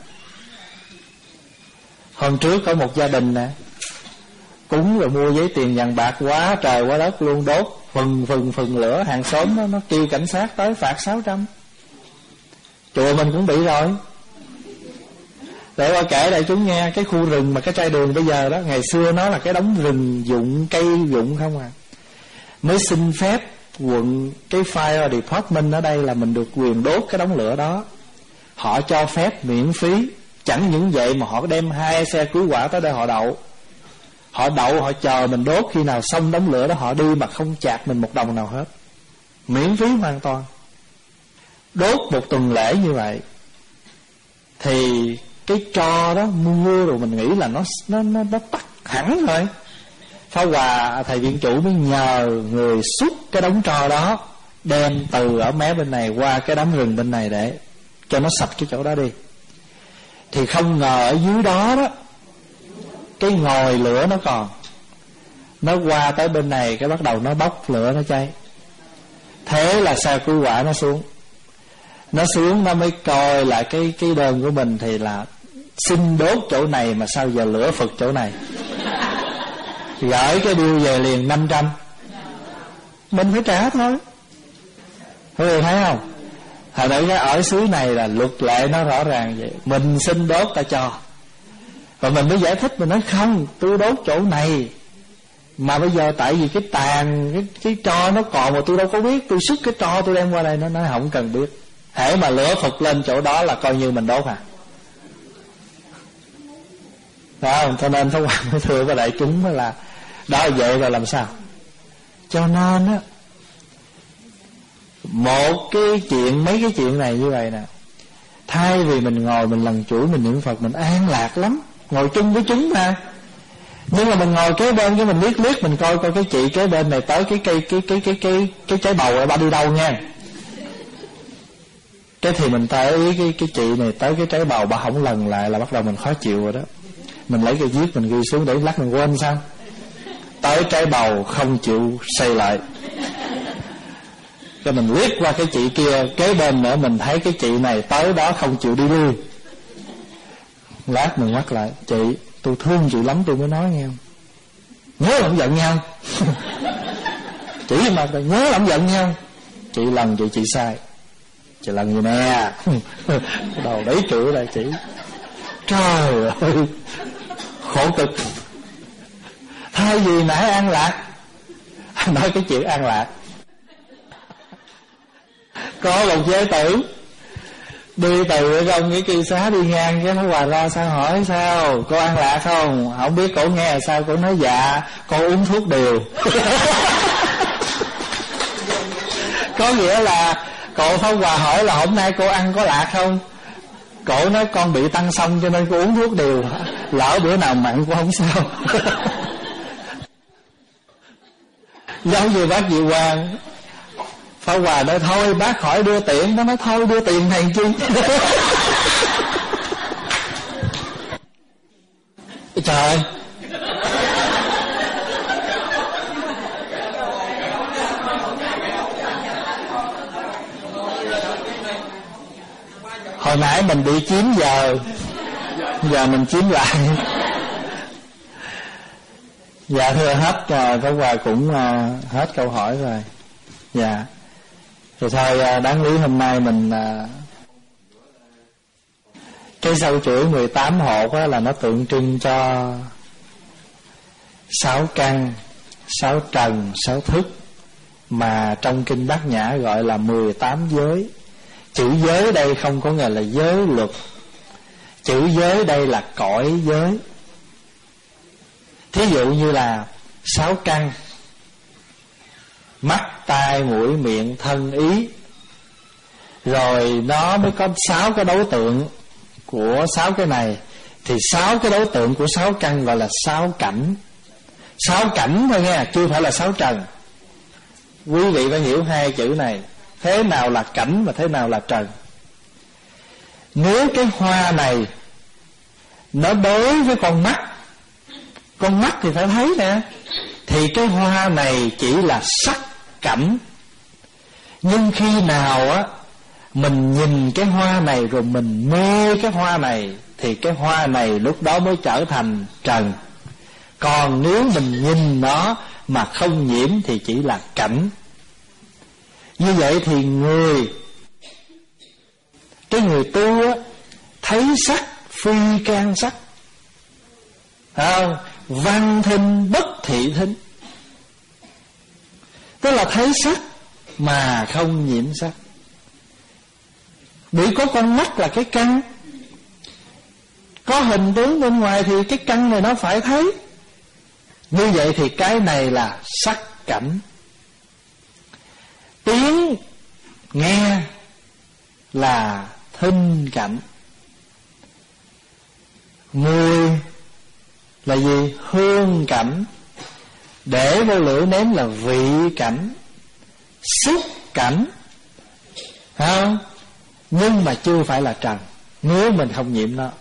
Hôm trước có một gia đình nè, cúng rồi mua giấy tiền vàng bạc quá trời quá đất luôn, đốt phừng phừng phừng lửa, hàng xóm đó, nó kêu cảnh sát tới phạt sáu trăm. Chùa mình cũng bị rồi. Để qua kể đại chúng nghe, cái khu rừng mà cái trai đường bây giờ đó, ngày xưa nó là cái đống rừng dụng, cây dụng không à. Mới xin phép quận, cái fire department ở đây là mình được quyền đốt cái đống lửa đó. Họ cho phép miễn phí. Chẳng những vậy mà họ đem hai xe cứu hỏa tới đây họ đậu. Họ đậu, họ chờ mình đốt, khi nào xong đống lửa đó họ đi mà không chạc mình một đồng nào hết, miễn phí hoàn toàn. Đốt một tuần lễ như vậy thì cái tro đó mưa rồi mình nghĩ là nó nó nó, nó tắt hẳn rồi. Pháp Hòa thầy viện chủ mới nhờ người xúc cái đống tro đó, đem từ ở mé bên này qua cái đám rừng bên này để cho nó sạch cái chỗ đó đi. Thì không ngờ ở dưới đó đó, cái ngòi lửa nó còn, nó qua tới bên này cái bắt đầu nó bốc lửa, nó cháy. Thế là xe cứu hỏa nó xuống. Nó xuống nó mới coi lại cái cái đơn của mình thì là xin đốt chỗ này mà sao giờ lửa phực chỗ này. Gửi cái bill về liền năm trăm. Mình phải trả thôi. Quý vị thấy không? Hồi nãy cái ở xứ này là luật lệ nó rõ ràng vậy. Mình xin đốt ta cho. Và mình mới giải thích, mình nói không, tôi đốt chỗ này mà bây giờ tại vì cái tàn, cái, cái tro nó còn mà tôi đâu có biết, tôi xuất cái tro tôi đem qua đây. Nó nói không cần biết, hễ mà lửa phực lên chỗ đó là coi như mình đốt à. Phải không? Cho nên Pháp Hòa mới thưa với đại chúng là đó vậy rồi làm sao. Cho nên á, một cái chuyện, mấy cái chuyện này như vậy nè, thay vì mình ngồi mình lần chuỗi mình niệm Phật, mình an lạc lắm, ngồi chung với chúng mà. Nhưng mà mình ngồi kế bên cái mình liếc liếc mình coi coi cái chị kế bên này tới cái cây cái cái cái cái cái trái bầu rồi ba đi đâu nha. Cái thì mình tới cái cái chị này tới cái trái bầu ba không lần lại là bắt đầu mình khó chịu rồi đó. Mình lấy cái viết mình ghi xuống để lát mình quên sao. Tới trái bầu không chịu xây lại. Cái mình liếc qua cái chị kia kế bên nữa, mình thấy cái chị này tới đó không chịu đi lui. Lát mình quát lại, chị tôi thương chị lắm tôi mới nói nghe không. Nhớ làm giận nhau. Chị mà nhớ làm giận nhau. Chị lần chị chị sai. Chị lần gì nè. Đầu đẩy chửi lại chị. Trời ơi, khổ cực. Thay vì nãy an lạc, nói cái chuyện an lạc. Có một giới tử đi từ cái ông cái kỳ xá đi ngang, cái nó Hòa ra sao hỏi sao cô an lạc không, không biết cổ nghe là sao, cổ nói dạ con uống thuốc điều. Có nghĩa là cậu Pháp Hòa hỏi là hôm nay cô ăn có lạc không? Cậu nói con bị tăng xong cho nên cô uống thuốc điều, lỡ bữa nào mặn cũng không sao. Giống như bác Diệu Quang, Pháp Hòa nói thôi bác khỏi đưa tiền. Nó nói thôi đưa tiền này chi. Trời, hồi nãy mình bị chiếm giờ, giờ mình chiếm lại. Dạ thưa hết rồi, Pháp Hòa cũng uh, hết câu hỏi rồi. Dạ thì thôi, uh, đáng lý hôm nay mình uh, cái sâu chuỗi mười tám hột là nó tượng trưng cho sáu căn, sáu trần, sáu thức, mà trong kinh Bát Nhã gọi là mười tám giới. Chữ giới đây không có nghĩa là giới luật, chữ giới đây là cõi giới. Thí dụ như là sáu căn: mắt, tai, mũi, miệng, thân, ý. Rồi nó mới có sáu cái đối tượng của sáu cái này. Thì sáu cái đối tượng của sáu căn gọi là sáu cảnh. Sáu cảnh thôi nghe, chưa phải là sáu trần. Quý vị phải hiểu hai chữ này. Thế nào là cảnh và thế nào là trần? Nếu cái hoa này nó đối với con mắt, con mắt thì phải thấy nè, thì cái hoa này chỉ là sắc cảnh. Nhưng khi nào á mình nhìn cái hoa này rồi mình mê cái hoa này, thì cái hoa này lúc đó mới trở thành trần. Còn nếu mình nhìn nó mà không nhiễm thì chỉ là cảnh. Như vậy thì người Cái người tu á, thấy sắc phi can sắc, không? Văn thinh bất thị thinh, tức là thấy sắc mà không nhiễm sắc. Bị có con mắt là cái căn, có hình tướng bên ngoài thì cái căn này nó phải thấy. Như vậy thì cái này là sắc cảnh. Tiếng nghe là thinh cảnh. Mùi là gì? Hương cảnh. Để vô lưỡi nếm là vị cảnh, xúc cảnh, phải không? Nhưng mà chưa phải là trần, nếu mình không nhiễm nó.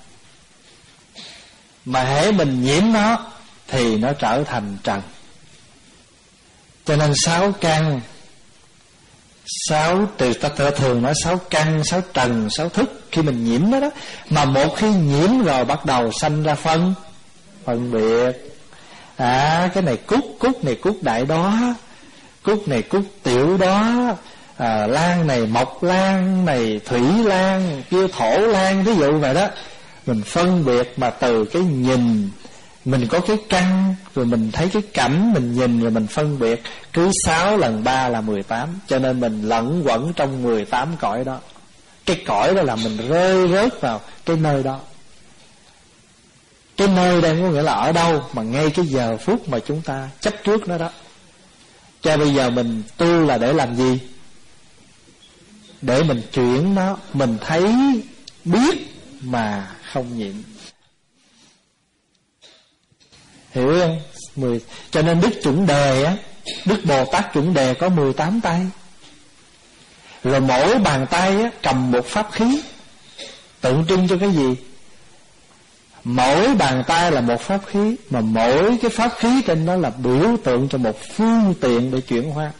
Mà hễ mình nhiễm nó thì nó trở thành trần. Cho nên sáu căn, sáu từ ta thường nói sáu căn, sáu trần, sáu thức. Khi mình nhiễm nó đó, mà một khi nhiễm rồi bắt đầu sanh ra phân phân biệt. À, cái này cúc, cúc này cúc đại đó, cúc này cúc tiểu đó, à, lan này mộc lan, này thủy lan, kia thổ lan, ví dụ vậy đó. Mình phân biệt mà từ cái nhìn. Mình có cái căn, rồi mình thấy cái cảnh, mình nhìn rồi mình phân biệt. Cứ sáu lần ba là mười tám. Cho nên mình lẫn quẩn trong mười tám cõi đó. Cái cõi đó là mình rơi rớt vào cái nơi đó. Cái nơi đây có nghĩa là ở đâu, mà ngay cái giờ phút mà chúng ta chấp trước nó đó. Cho bây giờ mình tu là để làm gì? Để mình chuyển nó, mình thấy, biết mà không nhiễm. Hiểu không? mười Cho nên Đức Chuẩn Đề á, Đức Bồ Tát Chuẩn Đề có mười tám tay. Rồi mỗi bàn tay á, cầm một pháp khí, tượng trưng cho cái gì? Mỗi bàn tay là một pháp khí, mà mỗi cái pháp khí trên đó là biểu tượng cho một phương tiện để chuyển hóa.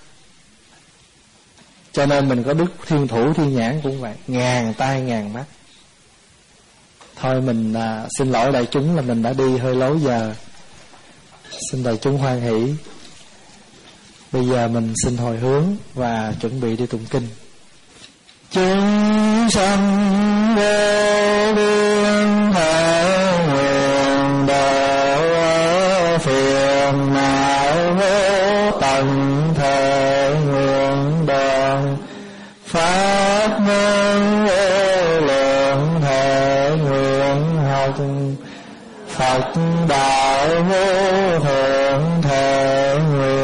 Cho nên mình có Đức Thiên Thủ Thiên Nhãn cũng vậy, ngàn tay ngàn mắt. Thôi mình à, xin lỗi đại chúng là mình đã đi hơi lố giờ. Xin đại chúng hoan hỷ. Bây giờ mình xin hồi hướng và chuẩn bị đi tụng kinh. Chúng sanh vô biên thể nguyện độ phiền não vô tận thể nguyện đoàn pháp môn vô lượng thể nguyện học Phật đạo vô thượng thể nguyện